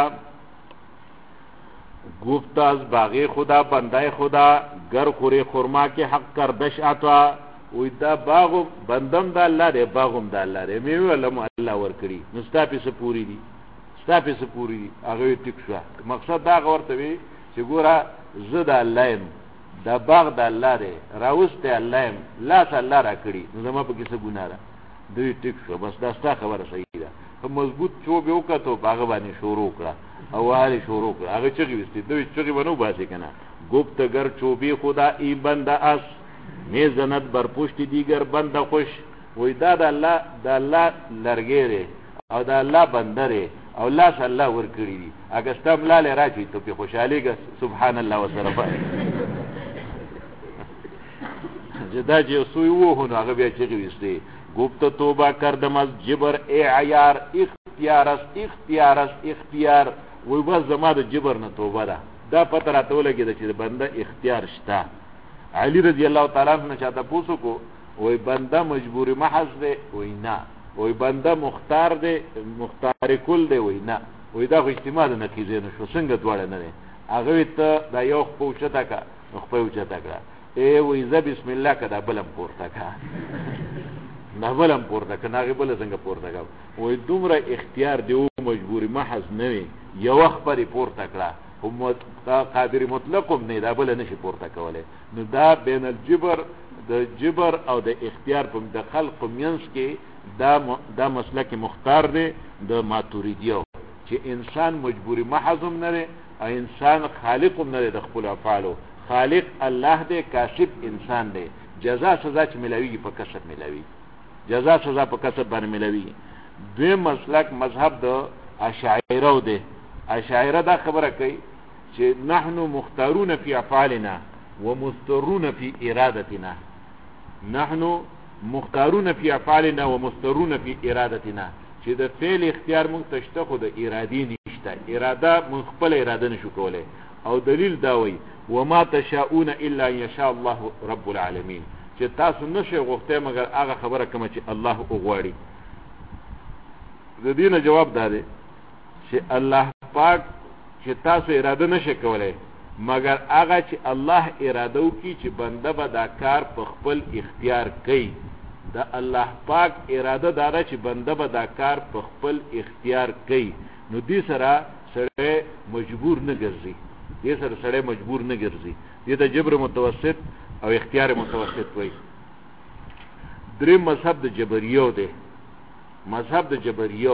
گفت از باغ خدا بنده خدا، گر خوری خورما کې حق کردش عطا. وی دا باغو بندم دا الله دی، باغم دا الله دی، میوې ولم الله ورکړي، نو ستا پیسې پورې دي، ستا پیسې پورې دي. هغه وی ټیک شوه. مقصد دا هغه ورته وی چې ګوره زه د الله یم، دا باغ د الله دی، راوستی الله یم، لاس الله را کړي، نو زما په کې څه ګناه ده؟ دوی ټیک شو، بس دا ستا خبره صحیح ده. په مضبوط چوب یې وکتو، په هغه باندې شروع کړه او وهل یې شروع کړه. هغه چغې ویستې، دوی چغې به نه وباسې که نه. گفت گر چوبی خدا ای بنده است، می زند بر پشت دیگر بنده خوش. وی دا د الله لرګی دی او د الله بنده دی او لاس الله ورکړي دي. اګه ستا ملا لی راچوي ته پې خوشحالېږه، سبحان الله وسره چې دا چې یو سوی ووهو نو هغه بیا چغې ویستې. گفت توبه کردم از جبر ای عیار، اختیار است اختیار. وی بس زما د جبر نه توبه ده. دا پته راته ولګېده چې د بنده اختیار شته. علي رضی الله تعالی عنه نه چاته پوښتنه وکړو، وی بنده مجبور محض دی؟ وی نه. وی بنده مختار دی؟ مختار کل دی؟ وی نه. وی دا خو اجتماع د نقیضې نه شو، څنګه دواړه نه دی؟ هغه وی ته دا یو خپه اوچته کړه، نو خپه یې اوچته کړه. وی زه بسم الله که دا بلم پورته کړه، دا بلم پورته کړه، هغې بله څنګه پورته کړه؟ وی دومره اختیار دی او مجبور محض نه وي، یو وخت پرې پورته کړه، قادر مطلق هم نه، دا بله نشي پورته کولی. نو دا بین الجبر، د جبر او د اختیار د خلق په منځ کې دا مسلک مختار دی د ماتوریدیو، چې انسان مجبوری محض هم نه دی او انسان خالق هم نه دی د خپلو افعالو. خالق الله دی، کاسب انسان دی. جزا سزا چې ملاویږي په کسب ملاویږي، جزا سزا په کسب باندې ملاویږي. دویم مسلک مذهب د اشاعره دی. اشاعره دا خبره کوي چې نحنو مختارون فی افعالنا ومسترون فی ارادتنا. نحنو مختارون فی افعالنا ومسترون فی ارادتنا، چې د فعل اختیار مونږ ته شته خو د ارادې نشته، اراده مونږ خپل اراده نشو کولی. او دلیل دا وایي وما تشاؤون الا ان یشاء الله رب العالمین، چې تاسو نشئ غوښتی مګر هغه خبره کومه چې الله وغواړي. د دې نه جواب دا دی چې الله پاک چې تاسو اراده نشئ کولای مگر هغه چې الله اراده وکړي چې بنده به دا کار په خپل اختیار کوي. د الله پاک اراده دا ده چې بنده به دا کار په خپل اختیار کوي. نو دې سره سړی مجبور نه ګرځي، دې سره سړی مجبور نه ګرځي. دې ته جبر متوسط او اختیار متوسط وایي. دریم مذهب د جبریو دی. مذهب د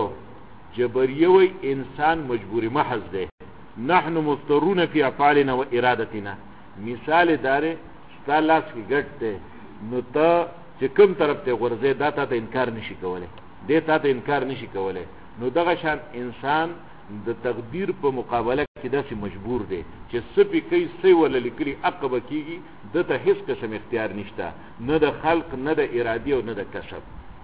جبریو وایي انسان مجبور محض دی. نحن مضطرون فی افعالنا و ارادتنا. مثال داره ستا لاس کې ګټ دی نو ته چې کوم طرف ته غورځې دا تا ته انکار نشي کولی، دې تا ته انکار نشي کولی. نو دغه شان انسان د تقدیر په مقابله کې داسې مجبور دی چې څه پې کوي څه ولا لیکلي عقبه کېږي، ده ته هېڅ قسم اختیار نشته، نه د خلق نه د ارادي او نه د کسب،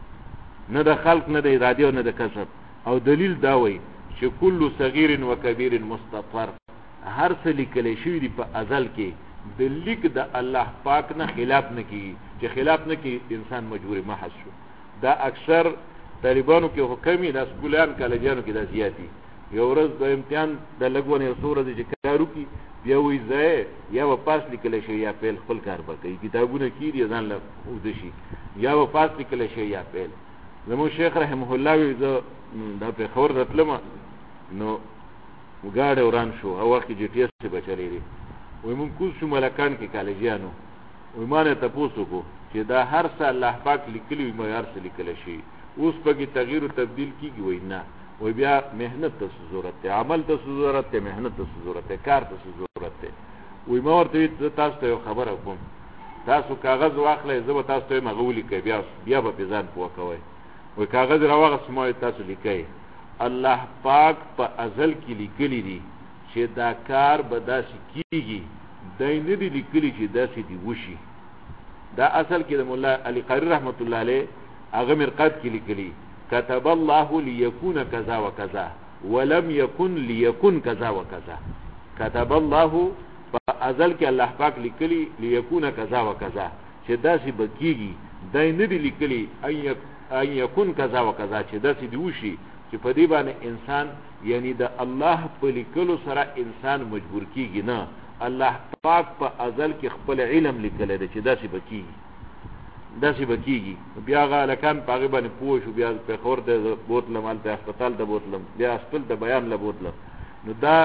نه د خلق نه د ارادي او نه د کسب. او دلیل دا وایي چې کل صغیر و کبیر مستطر، هر څه لیکلی شوي دي په ازل کې د لیک د الله پاک نه خلاف نه کېږي، چې خلاف نه کېږي انسان مجبور محض شو. دا اکثر طالبانو کې خو کمی، دا سکولیان کالجیانو کې دا زیاتي. یو ورځ د امتحان د لږ ونه یو څو ورځې چې کار وکړي بیا وایي ځای یا به پاس لیکلی شي یا فیل، خپل کار به کوي، کتابونه کېږي ځان له اوږده شي، یا به پاس لیکلی شي یا فیل. زموږ شیخ رحمه الله وایي زه دا پېښور ته تلمه نو ګاډی وران شو، هغه وخت کې جي ټي ایس به چلېدې. وایي مونږ کوز شو ملکان کې کالجیانو. وایي ما نه تپوس وکړو چې دا هر څه الله پاک لیکلي وي ما هر څه لیکلی شي، اوس پکې تغییر و تبدیل کېږي. وایي نه، وایي بیا محنت ته څه ضرورت دی، عمل ته څه ضرورت دی، محنت ته څه ضرورت دی، کار ته څه ضرورت دی. وایي ما ورته وایي زه تاسو ته یو خبره کوم، تاسو کاغذ واخلئ زه به تاسو ته وایم هغه ولیکئ، بیا به پې ځان پوه کوئ. وایي کاغذ راواغست ما وایي تاسو لیکئ الله پاک په ازل کې لیکلی دي چې دا کار به داسې کېږي، دی نه دي لیکلي چې داسې دي وشي. دا اصل کې د مولا علی قاري رحمت الله علیه هغه مرقات کې لیکلي كتب الله ليكون كذا وكذا ولم يكن ليكن كذا وكذا. كتب الله په ازل کې الله پاک لیکلي ليكون كذا وكذا چې داسې به کېږي، دی نه دي لیکلي ان يكون كذا وكذا چې داسې دي وشي. چې په دې باندې انسان یعنی د الله په لیکلو سره انسان مجبور کېږي نه، الله پاک په ازل کې خپل علم لیکلی دی چې داسې به کېږي، داسې به کېږي. بیا هغه هلکان په هغې باندې پوه شو، بیا پېښور ته بوتلم، هلته هسپتال ته بوتلم، بیا هسپتال ته بیان له بوتلم. نو دا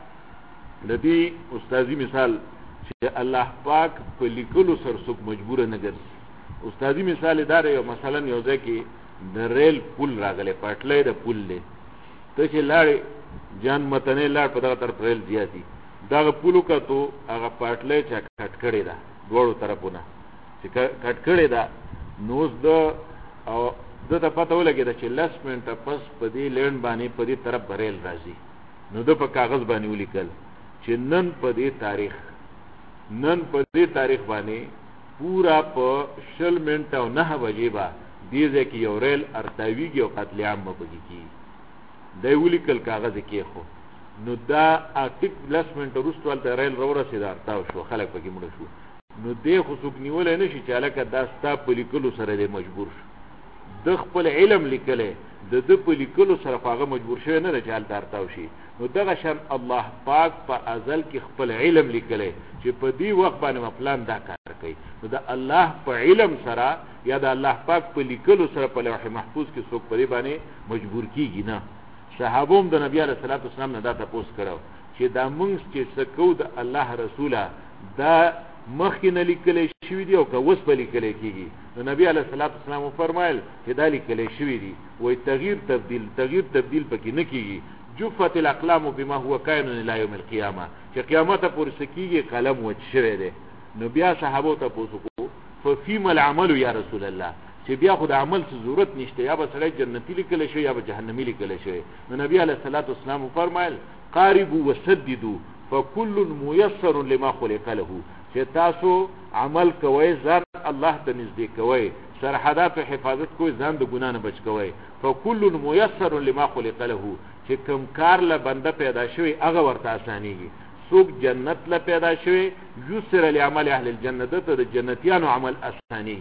د دې استاذي مثال چې الله پاک په لیکلو سره څوک مجبوره نه ګرځي. استاذي مثال دا دی، مثلا یو ځای کې د ریل پول راغلی، پټلی د پول دی، ته چې لاړې جان متنې لاړ په دغه طرف ریل زیاتي، دغه پول وکتو هغه پټلی چې کټ کړې ده دواړو طرفونه چې کټ کړې ده، نو اوس ده ته پته ولګېده چې 10 منټه پس په دې لینډ باندې په دې طرف به ریل راځي. نو ده په کاغذ باندې ولیکل چې نن په دې تاریخ باندې پورا په 20 منټه او 9 بجې به دې ځای کې یو ریل ارتاویږي او قتل عام به پکې کېږي. دی ولیکل کاغذ یې کېښو. نو دا ټیک 10 منټه وروسته هلته ریل راورسېده، ارتاو شو، خلک پکې مړه شو. نو دی خو څوک نیولی نه شي چې هلکه دا ستا په لیکلو سره دی مجبور شو. د خپل علم لیکلی، د ده په لیکلو سره خو هغه مجبور شوی نه دی چې هلته ارتاو شي. نو دغه شان الله پاک په ازل کې خپل علم لیکلی چې په دې وخت باندې فلان دا کار کوي. نو د الله په علم سره یا د الله پاک په لیکلو سره په لوح محفوظ کې څوک په دې باندې مجبور کېږي نه. صحابو هم د نبي علیه الصلاة والسلام نه دا تپوس کړی چې دا مونږ چې څه کوو د الله رسوله دا مخکې نه لیکلی شوي دي او که اوس به لیکلی کېږي. نو نبي علیه الصلاة والسلام وفرمایل چې دا لیکلی شوي دي، وایي تغییر تبدیل پکې نه کېږي. جفت الاقلام بما هو کائن الی یوم القیامه، چې قیامت پورې څه کېږي قلم وچ شوی دی. نو بیا صحابو تپوس وکړو ففیما العمل یا رسول الله، چې بیا خو د عمل څه ضرورت نشته، یا به سړی جنتي لیکلی شوی یا به جهنمي لیکلی شوی. نو نبي علیه الصلاة والسلام وفرمایل قاربوا وسددوا فکل میسر لما خلق له، چې تاسو عمل کوئ ځان الله ته نږدې کوئ، سرحدات و حفاظت کوئ، ځان د ګناه نه بچ کوئ. فکل میسر لما خلق له، چې کوم کار له بنده پیدا شوی هغه ورته اسانېږي. څوک جنت له پیدا شوی یسر لعمل اهل الجنه، ته د جنتیانو عمل اسانېږي.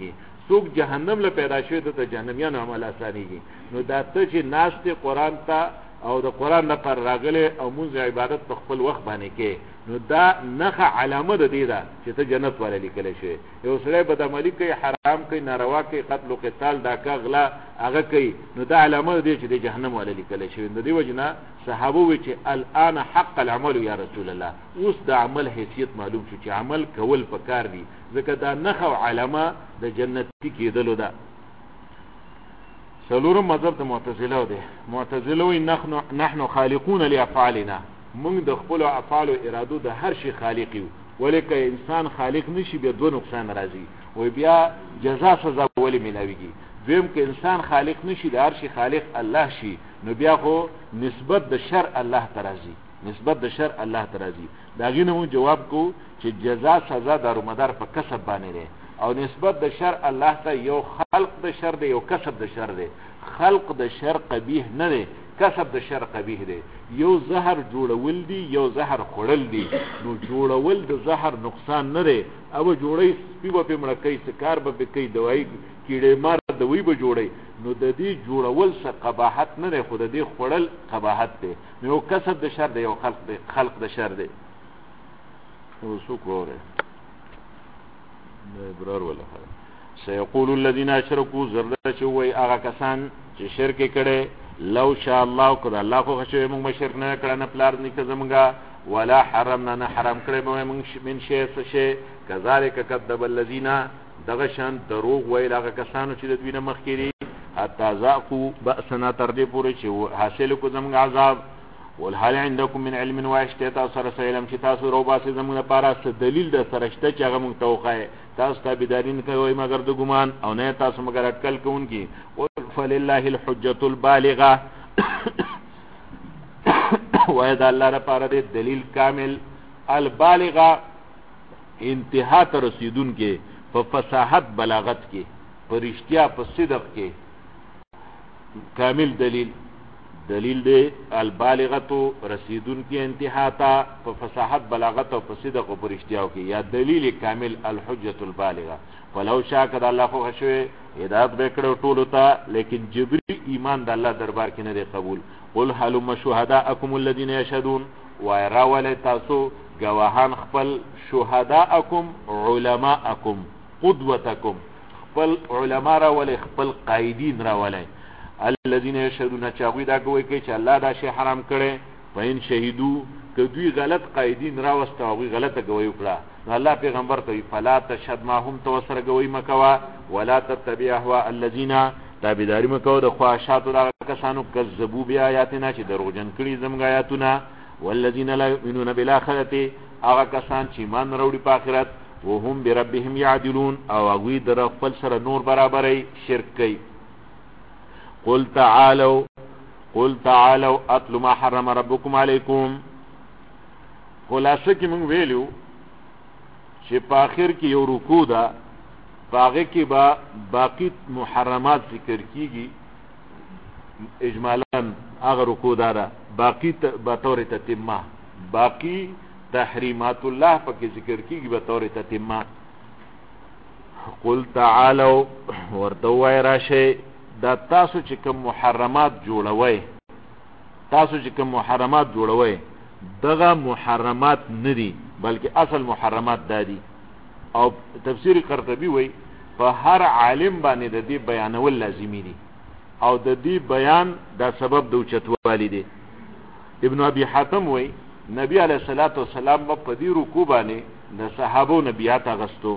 څوک جهنم له پیدا شوی ته جهنميان عمل اسانيږي نو دا ته چې ناشته قران ته او د قران نه پر راغله او موږ عبادت په خپل وخت باندې کې نو دا نخ علامه ده دی دا چې ته جنت ولې لیکل شي یو سړی بد عملی کوي حرام کوي ناروا کوي قتل او قتال دا کا غلا هغه کوي نو دا علامه ده چې د جهنم ولې لیکل شي د دې وجنه صحابه وی چې الان حق العمل یا رسول الله اوس د عمل حیثیت معلوم شو چې عمل کول پکار دي ځکه دا نخ علامه د جنتی کېدلو ده سلورم مذهب د معتزله ده معتزله وی نحن خالقون لافعالنا موږ د خپل افعال او ارادو د هر شي خالق یو ولیکه انسان خالق نشي بیا دوه نقصان راځي و بیا جزاء سزا ولی ملاويږي دویم که انسان خالق نشي د هر شي خالق الله شي نو بیا خو نسبت د شر الله ترازی نسبت د شر الله ترازی دا غینه مو جواب کو چې جزاء سزا دارومدار په کسب باندې او نسبت د شر الله ته یو خلق د شر دی یو کسب د شر دی خلق د شر قبیح نه دی کسب د شر قبیح دی یو زهر جوړول دی یو زهر خورل دی نو جوړول د زهر نقصان نه دی او جوړی سپیو په مړکې سکار به کوي دوايي کیړې مار دوی به جوړي نو د دې جوړول څه قباحت نه دی خو د دې خورل قباحت دی نو کسب د شر دی یو خلق د شر دی نو څوک وره ابرار ولا سيقول الذين اشركوا ذره وي هغه کسان چې شرک کړي لو شاء الله قد الله خو شوی موږ شرک نه کړه نه پلار نه زمونږه ولا حرمنا نه حرام کړي موږ من شي څه شي كذلك كذب الذين دغشان دروغ ویل هغه کسانو چې د دوی نه مخکري حتا ذاقوا بأسنا تر دې پورې چې حاصل کو زمونږ عذاب والحال عندكم من علم واشتتا سر علم چې تاسو روباسي زمونږ لپاره څه دلیل د سرشته چې هغه مونږ توخه تاسو ته بيدارین کوي مگر د ګمان او نه تاسو مگر اٹکل کوونکی فلله الحجه البالغه وای دا الله لپاره د دلیل کامل البالغه انتها ته رسیدون کې په فصاحت بلاغت کې په رښتیا په صدق کې کامل دلیل دی البالغه رسیدون کې انتها ته په فصاحت بلاغت او په صدق او په رښتیاو کې یا دلیل کامل الحجه البالغه ولو شاء قد الله خو شوی هدایت وکړو ټول ته لیکن جبري ایمان د الله دربار کې نه دی قبول قل هلم شهداءكم الذين يشهدون ويراول تاسو گواهان خپل شهداءكم علماءكم قدوتكم خپل علما را ولې خپل قائدین را ولې الذين يشهدون چاوی دا کوي چې الله دا شی حرام کړي پاین شهیدو که دوی غلط قائدین را واستوي غلطه کوي وکړه الله پیغمبر ته فلا تشهد ما هم توسر کوي مکوا ولا تتبع اهواء الذين تابعداري مکو د خواهشات د کسانو کذبوا بیااتنا چې دروغجن کړي زموږ آیاتونه والذین لا یؤمنون بالاخره هغه کسان چې ایمان وروړي په آخرت وهم بربهم يعدلون او هغه در خپل سره نور برابرۍ شرک کوي قل تعالوا اتل ما حرم ربكم عليكم خلاصه کې موږ ویلو چې په اخر کې یو رکوع ده باغه کې با باقی محرمات ذکر کیږي اجمالا هغه رکوع ده باقی به طور تتمه باقی تحریمات الله پکې ذکر کیږي به طور تتمه قل تعالوا ورته وای راشه دا تاسو چې کوم محرمات جوړوي دغه محرمات ندي بلکې اصل محرمات دادي او تفسیر قرطبي وای په هر عالم باندې د دې بیانول لازمي دي او د دې بیان دا سبب د اوچتوالي دي ابن ابي حاتم وای نبی علیہ الصلوۃ والسلام په دې رکوع باندې د صحابو نبیات غستو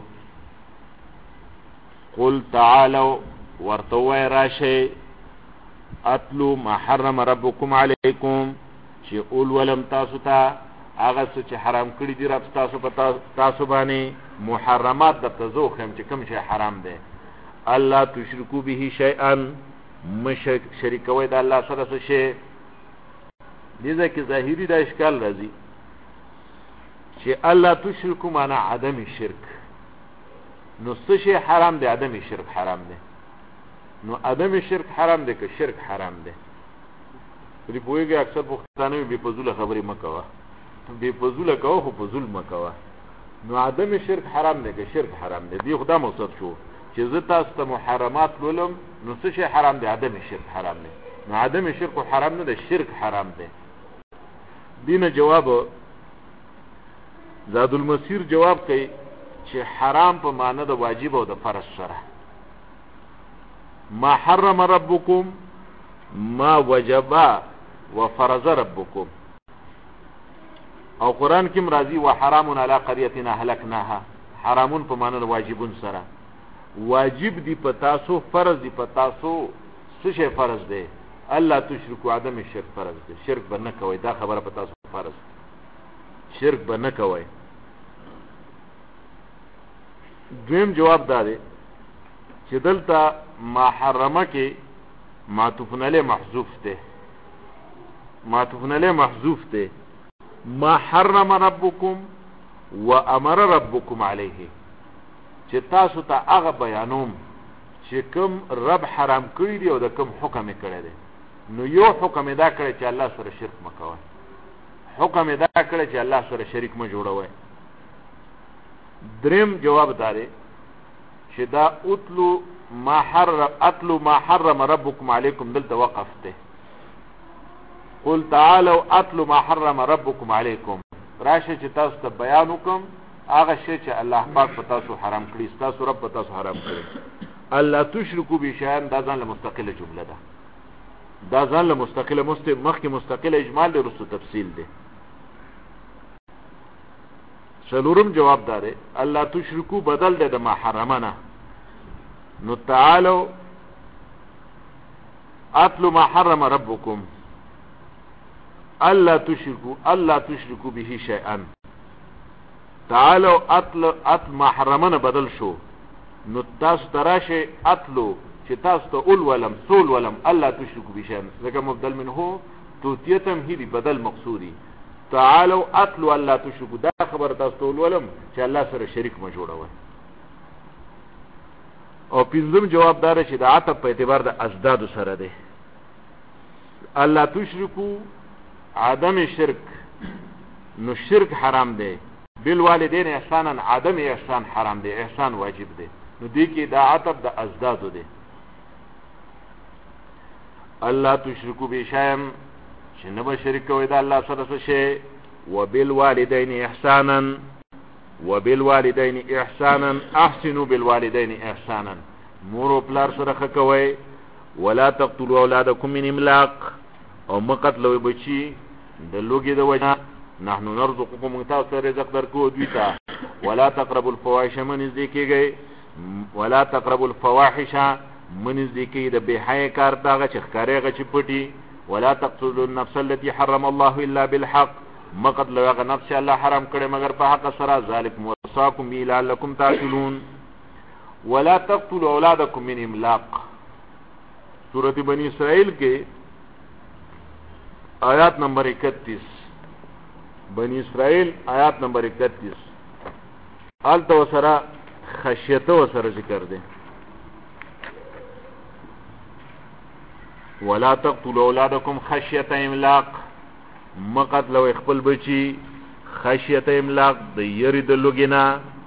قل تعالوا ورتوای راشه اتلو ما حرم ربكم عليكم چې اول ولم تاسو ته هغه چې حرام کړی دي رب تاسو باندې محرمات د تزوخ هم چې کوم شی حرام دي الله تشرکو به شیئا مشرک شریکوي د الله سره څه شی دي ځکه ظاهري د اشکال راځي چې الله تشرکو معنا عدم شرک نو څه شی حرام دي عدم شرک حرام دي نو عدم شرک حرام دي که شرک حرام دي پرې پوهیږي اکثر پښتانه به فضول خبرې مکوه به فضول کوه خو فضول مکوه نو عدم شرک حرام دي که شرک حرام دي دی خدا مقصد شو چې چې زه تاسو ته محرمات لولم نو څه شی حرام دی؟ عدم شرک حرام دی. نو عدم شرک حرام نه دی، شرک حرام دی. دینه جواب زاد المسیر جواب کوي چې حرام په معنی د واجب او د فرض سره. ما حرم ربکم ما وجب وفرض ربکم، او قرآن کې مرضی وحرام علی قرية اهلكناها، حرامون په معنی د واجبون سره. واجب دی پتاسو، فرض دی پتاسو. څه شی فرض دی؟ الله تشرکو، عدم شرک فرض دی. شرک به نه کوي، دا خبره پتاسو فرض، شرک به نه کوي. دویم جواب دا دی چې دلته ما حرمه کې معطوف علیه محذوف دی. معطوف علیه محذوف دی. ما حرم ربکم وامر ربکم علیه، چې تاسو ته هغه بیانوم چې کوم رب حرام کړی دی او د کوم حکم یې کړی دی. نو یو حکم یې دا کړی چې الله سره شرک مه کوئ، حکم یې دا کړی چې الله سره شریک مه جوړوئ. دریم جواب دا دی چې دا اتلو ما حرم ربکم علیکم دلته وقف دی. قل تعالوا اتلو ما حرم ربکم علیکم، راشه چې تاسو ته بیان وکم هغه شی چې الله پاک په تاسو حرام کړی، تاسو رب په تاسو حرام کړی. الله تشرکو بشیئا دا ځان له مستقله جمله ده، دا ځان له مستقله مخکې مستقله اجمال دی، وروسته تفصیل دی. څلورم جواب دا دی الله تشرکو بدل دی د ما حرمنا. نو تعالوا اتلو ما حرم ربکم الله تشرکو به شیئا. تعالوا اتل ما حرمنا بدل شو، نو تاسو تراشه اتلو چې تاسو ته اول ولم سول ولم الله تشرکو به شیئا، ځکه مبدل منه توتیتم هی بدل مقصودی. تعالوا اتلو الله تشرکو، دا خبر تاسو ته اول ولم چې الله سره شریک ما جوړوي. او پنځم جواب دار چې د عطف په اعتبار د ازداد سره دی. الله تشرکو عدم شرک، نو شرک حرام دی. بالوالدین احسانا، عدم احسان حرام دی، احسان واجب دی. نو دی کې دا عطف د ازداد دی. الله تشرکو بشیئا، چې نه به شریک کوئ د الله سره څه شی. وبالوالدین احسانا، وبالوالدین احسانا، احسنوا بالوالدین احسانا، مور او پلار سره ښه کوئ. ولا تقتلوا اولادکم من املاق، او مه قتلوئ بچي د لوږې د وجه. نحنو نرزقکم، موږ تاسو ته رزق درکوو دوی ته. ولا تقربوا الفواحش، مه نږدې کېږئ. ولا تقربوا الفواحش، مه نږدې کېږئ د بې حیې کار ته، هغه چې ښکاري هغه چې پټي. ولا تقتلوا النفس التي حرم الله الا بالحق، مه قتلوئ هغه نفس چې الله حرام کړی مگر په حق سره. ذلکم وصاکم به لعلکم تعقلون. ولا تقتلوا اولادکم من املاق، سورۃ بنی اسرائیل کې آیات نمبر 31، بنی اسرائیل آیات نمبر 31 آلته وسره خشیته وسره ذکر دی. ولا تقتلوا اولادکم خشیه املاق، مقتلوئ خپل بچي خشیه املاق، د یری د لوګینا،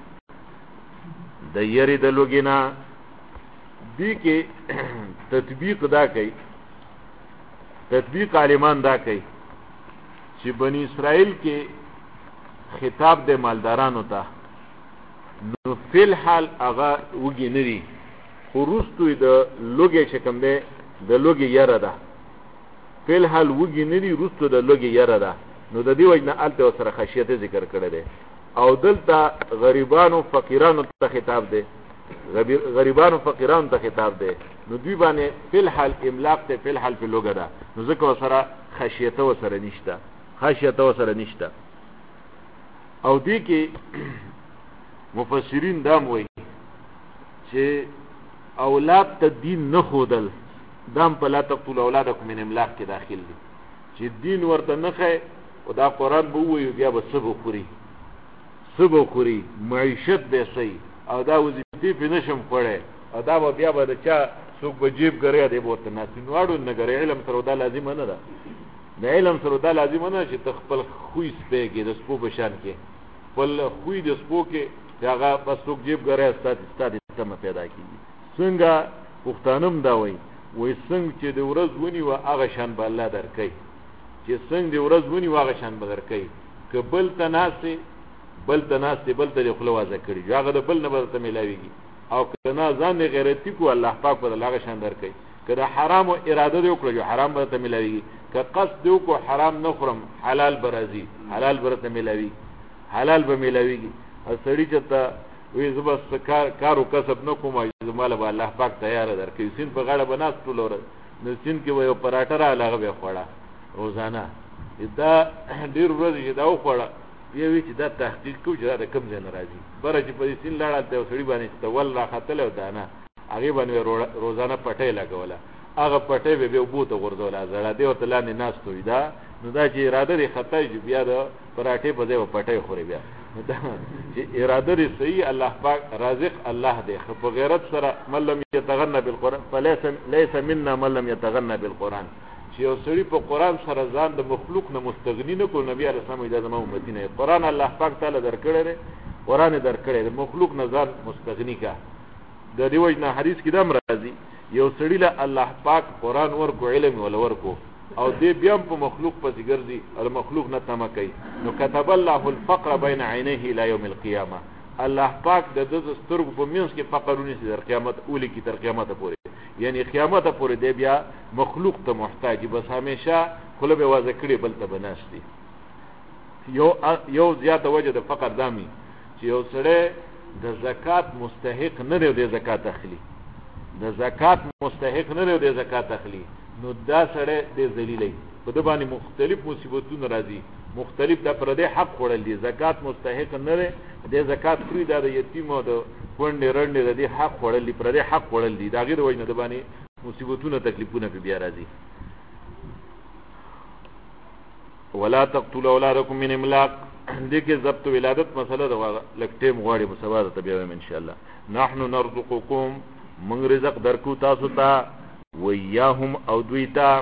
د یری د لوګینا. دی کې تطبیق دا کوي، تطبیق عالمان دا کوي چې بنی اسرائیل کې خطاب د مالدارانو ته، نو فی الحال هغه وږي نه دي، خو وروستو د لوږې چې کوم دی د لوږې یره ده. فی الحال وږي نه دي، وروستو د لوږې یره ده. نو د دې وجه نه هلته ورسره خشیت ذکر کړی دی. او دلته غریبانو فقیرانو ته خطاب دی، غریبانو فقیرانو ته خطاب دی. نو دوی باندې فی الحال املاق ته، فی الحال په لوږه ده، نو ځکه ورسره خشیت ورسره نشته، خشیت ورسره نشته. او دې کې مفسرین دام وایي چې اولاد ته دین نه ښودل دام په لا تقتلوا اولادکم من املاق کې داخل دي، چې دین ورته نه ښیي. او دا قرآن به ووایي بیا به څه به خوري، څه به خوري، معیشت به صحیح، او دا وظیفې پې نشم خوړی، او دا به بیا به د چا څوک به جیب ګریا دی به ورته ناست وي. نو اړو نه ګرې، علم سره دا لازمه نه ده، د علم سره دا لازمه نه چې ته خپل خوی سپی کې د سپو په شان کې خپل خوی د سپو کې چې هغه بس څوک جیب ګریا ستا کمه پیدا کیږي. څنګه پښتانم دا وایي څنګه چې د ورځ ونی و هغه شان به الله درکړي، چې څنګه د ورځ ونی و هغه شان به درکړي. که بل ته ناستې بل ته د خوله وازه کړي هغه د بل نه به ته میلاویږي، او که نه ځان د غیرتي کو الله پاک به هغه شان درکړي. که د حرامو اراده دې وکړه جو حرام به ته میلاویږي، که قصد دې وکړو حرام نه خورم حلال به راځي، حلال به ته میلاوي، حلال به میلاویږي. او سړي چې ته وی زه بس کار او کسب نه کوم زماله به الله پاک تیار درکړي. سین په غاړه به ناست ټول ورځ نو سین کې به یو پراټه راغله هغه به خوړه روزانه. دا ډېر ورځې چې دا وخوړه بیا وی چې دا تحقیق کوو چې دا د کوم ځای نه راځي. بره چې په دې سین لاړه هلته یو سړي باندې چې ول راختلی او دانه هغې باندې روزانه پټۍ لګوله، هغه پټۍ به بیا اوبو ته غورځوله زړه دی ورته لاندې ناست وي. دا نو دا چې اراده دې خطا چې بیا د پراټې په ځای به پټۍ خوري. بیا دا چې اراده دې صحیح الله پاک رازق الله دی. په غیرت سره من لم یتغنى بالقرآن فلیس منا من لم یتغنى بالقرآن، چې یو سړي په قرآن سره ځان د مخلوق نه مستغني نه کړو. نبي علیه السلام دا زما امتی نه قرآن الله پاک تعالی درکړی دی، قرآن یې درکړی دی، مخلوق نه ځان مستغني کا. د دې وجه نه حدیث کې دا راځي یو سړي له الله پاک قرآن ورکو علم ول ورکو او دې بیا په مخلوق پسې ګرځي او مخلوق نه تمه کوي نو كتب الله الفقر بين عينيه الى يوم القيامه. الله پاک د دې سترګو په منځ کې فقرونه تر قیامت اولی کی تر قیامت پورې، یعنی قیامت پورې دې بیا مخلوق ته محتاج بس همیشه خپل به واځ کړي بل ته بناشتي. یو زیاته وجه د فقر دامي چې یو سړی د زکات مستحق نه دی د زکات اخلي، د زکات مستحق نه دی د زکات اخلي، نو دا سړی د ذلیلې په د باندې مختلف مصیبتونه راځي، مختلف د پردې حق وړل دي. زکات مستحق نه دی د زکات فری د یتیم او د کونډې رنډې د حق وړل دي، پردې حق وړل دي، دا غیر وجه د باندې مصیبتونه تکلیفونه په بیا راځي. ولا تقتلوا اولادکم من املاق، دې کې ضبط ولادت مسله دا لکټیم غواړي مسواد ته بیا ان شاء الله. نحنو نرزقکم، من رزق درکو تاسو ته، ویاهم او دویتا.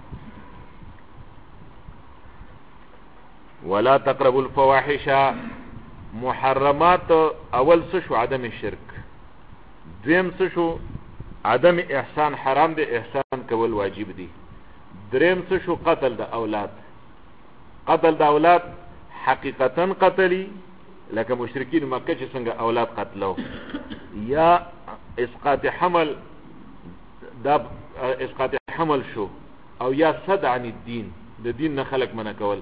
ولا تقربوا الفواحش، محرمات اول څه شو عدم الشرك، دویم څه شو عدم احسان حرام دی، احسان کول واجب دی. دریم څه شو قتل د اولاد، قتل د اولاد حقیقتا قتلی لکه مشرکین مکه چې څنګه اولاد قتلو، یا اسقاط حمل، دا اسقاط حمل شو، او یا صد عن الدین، د دین نه خلق منع کول،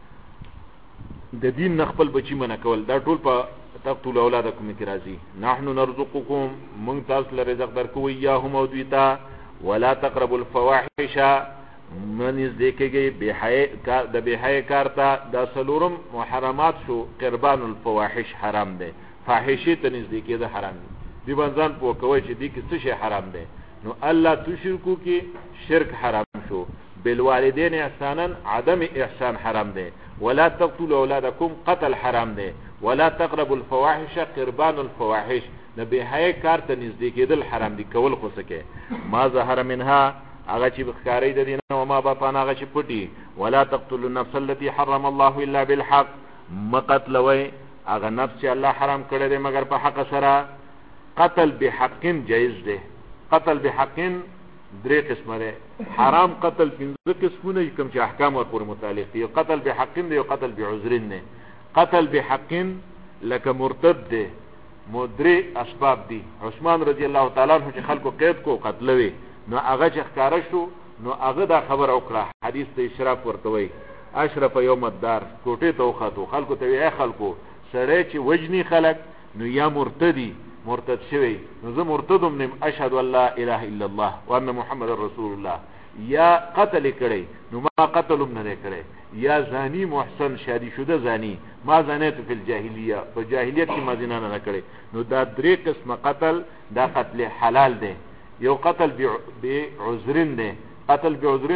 د دین نه خپل بچی منع کول، دا ټول په تقتلوا اولادکم کې راځي. نحنو نرزقکم، موږ تاسو له رزق درکو، ایاهم او دویتا. ولا تقربوا الفواحش، منیز دیکھیږي د بهای کارتا. دا سلورم محرمات شو، قربان الفواحش حرام ده، فاحشه ته نزدیکی ده حرام ده. دی باندې په کوی چې دی کې څه شی حرام ده، نو الله تشرکو کې شرک حرام شو، بالوالدین احسانا عدم احسان حرام ده. ولا تقتلوا اولادکم قتل حرام ده. ولا تقربوا الفواحش قربان الفواحش، د بهای کارته نزدیکی دل حرام دي کول خو سکه. ما ظهر منها، هغه چې بخکاری د دین او ما باطن هغه چې پټي. ولا تقتلوا النفس التي حرم الله الا بالحق، مقتلوي هغه نفس چې الله حرام کړی دی مگر په حق سره. قتل بحق جائز دی، قتل بحق درې قسمه دی، حرام قتل پنځه قسمونه کوم چې احکام ورپورې متعلق دي. قتل بحق دی او قتل بعذر نه. قتل بحق لکه مرتد دی، مدري اسباب دي. عثمان رضی الله تعالی عنہ چې خلکو قید کو قتلوي، نو هغه چې ښکارا شو نو هغه دا خبر وکړه، حدیث ته اشراف ورته وي، اشرف یوم الدار، کوټه ته وخاتو خلکو ته وی خلکو سړی چې وجنی خلک نو یا مرتدی، مرتد شوی، نو زه مرتدم نیم، اشهد ان لا اله الا الله وان محمد رسول الله. یا قتل کړي نو ما قتلم نه کړي، یا زانی محسن شادي شده زانی، ما زنیت فی الجاهلیه، په جاهلیت کې ما زنا نه کړي. نو دا درې قسمه قتل، دا قتل حلال دی. یو قتل بعذرین دی، قتل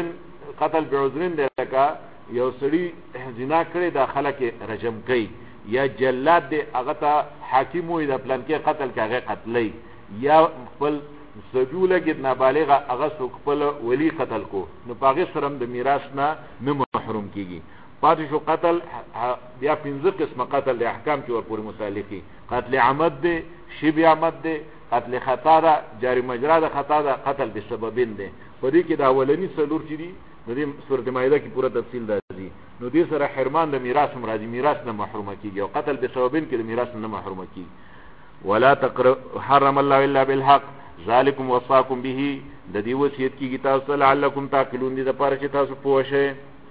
بعذرین دی لکه یو سړي زنا کړي دا خلک رجم کوي، یا جلاد دی هغه ته حاکم وي د پلان کې قتل کې هغه قتلې، یا خپل سبیوله کې نابالغه هغه څوک خپل ولی قتل کو، نو پاغه سره د میراث نه محروم کیږي. پاتې شو قتل بیا پنځه قسمه قتل د احکام چې ورپورې متعلق دي. قتل عمد دی، شبه عمد دی، قتل خطا ده جاری مجرا ده خطا ده قتل بسببین ده په دې کې د اولنی څلور چې دي د دې سورۃ مائده کې پوره تفصیل راځي نو دې سره حرمان د میراث مرادي میراث نه محروم کیږي او قتل بسببین کې د میراث نه محروم کیږي ولا تقرب حرم الله الا بالحق ذالکم وصاکم به د دې وصیت کیږي تاسو لعلکم تعقلون دې د پاره چې تاسو پوه شئ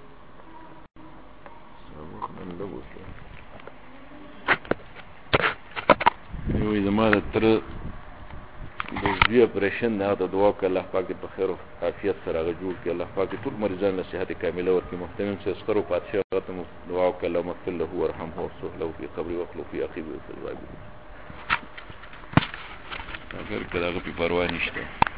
یو زماره تر د زوی اپریشن نه د دعا کوي الله پاک په خیر او عافیت سره جوړ کړي الله پاک ټول مریضان له صحت کامله ورکړي محتمم سے اسکر او پادشاه ختم دعا کوي الله مغفر له ورحمه وصلح له في قبر وخلو في عقبه الزواج اگر کله په پروا نشته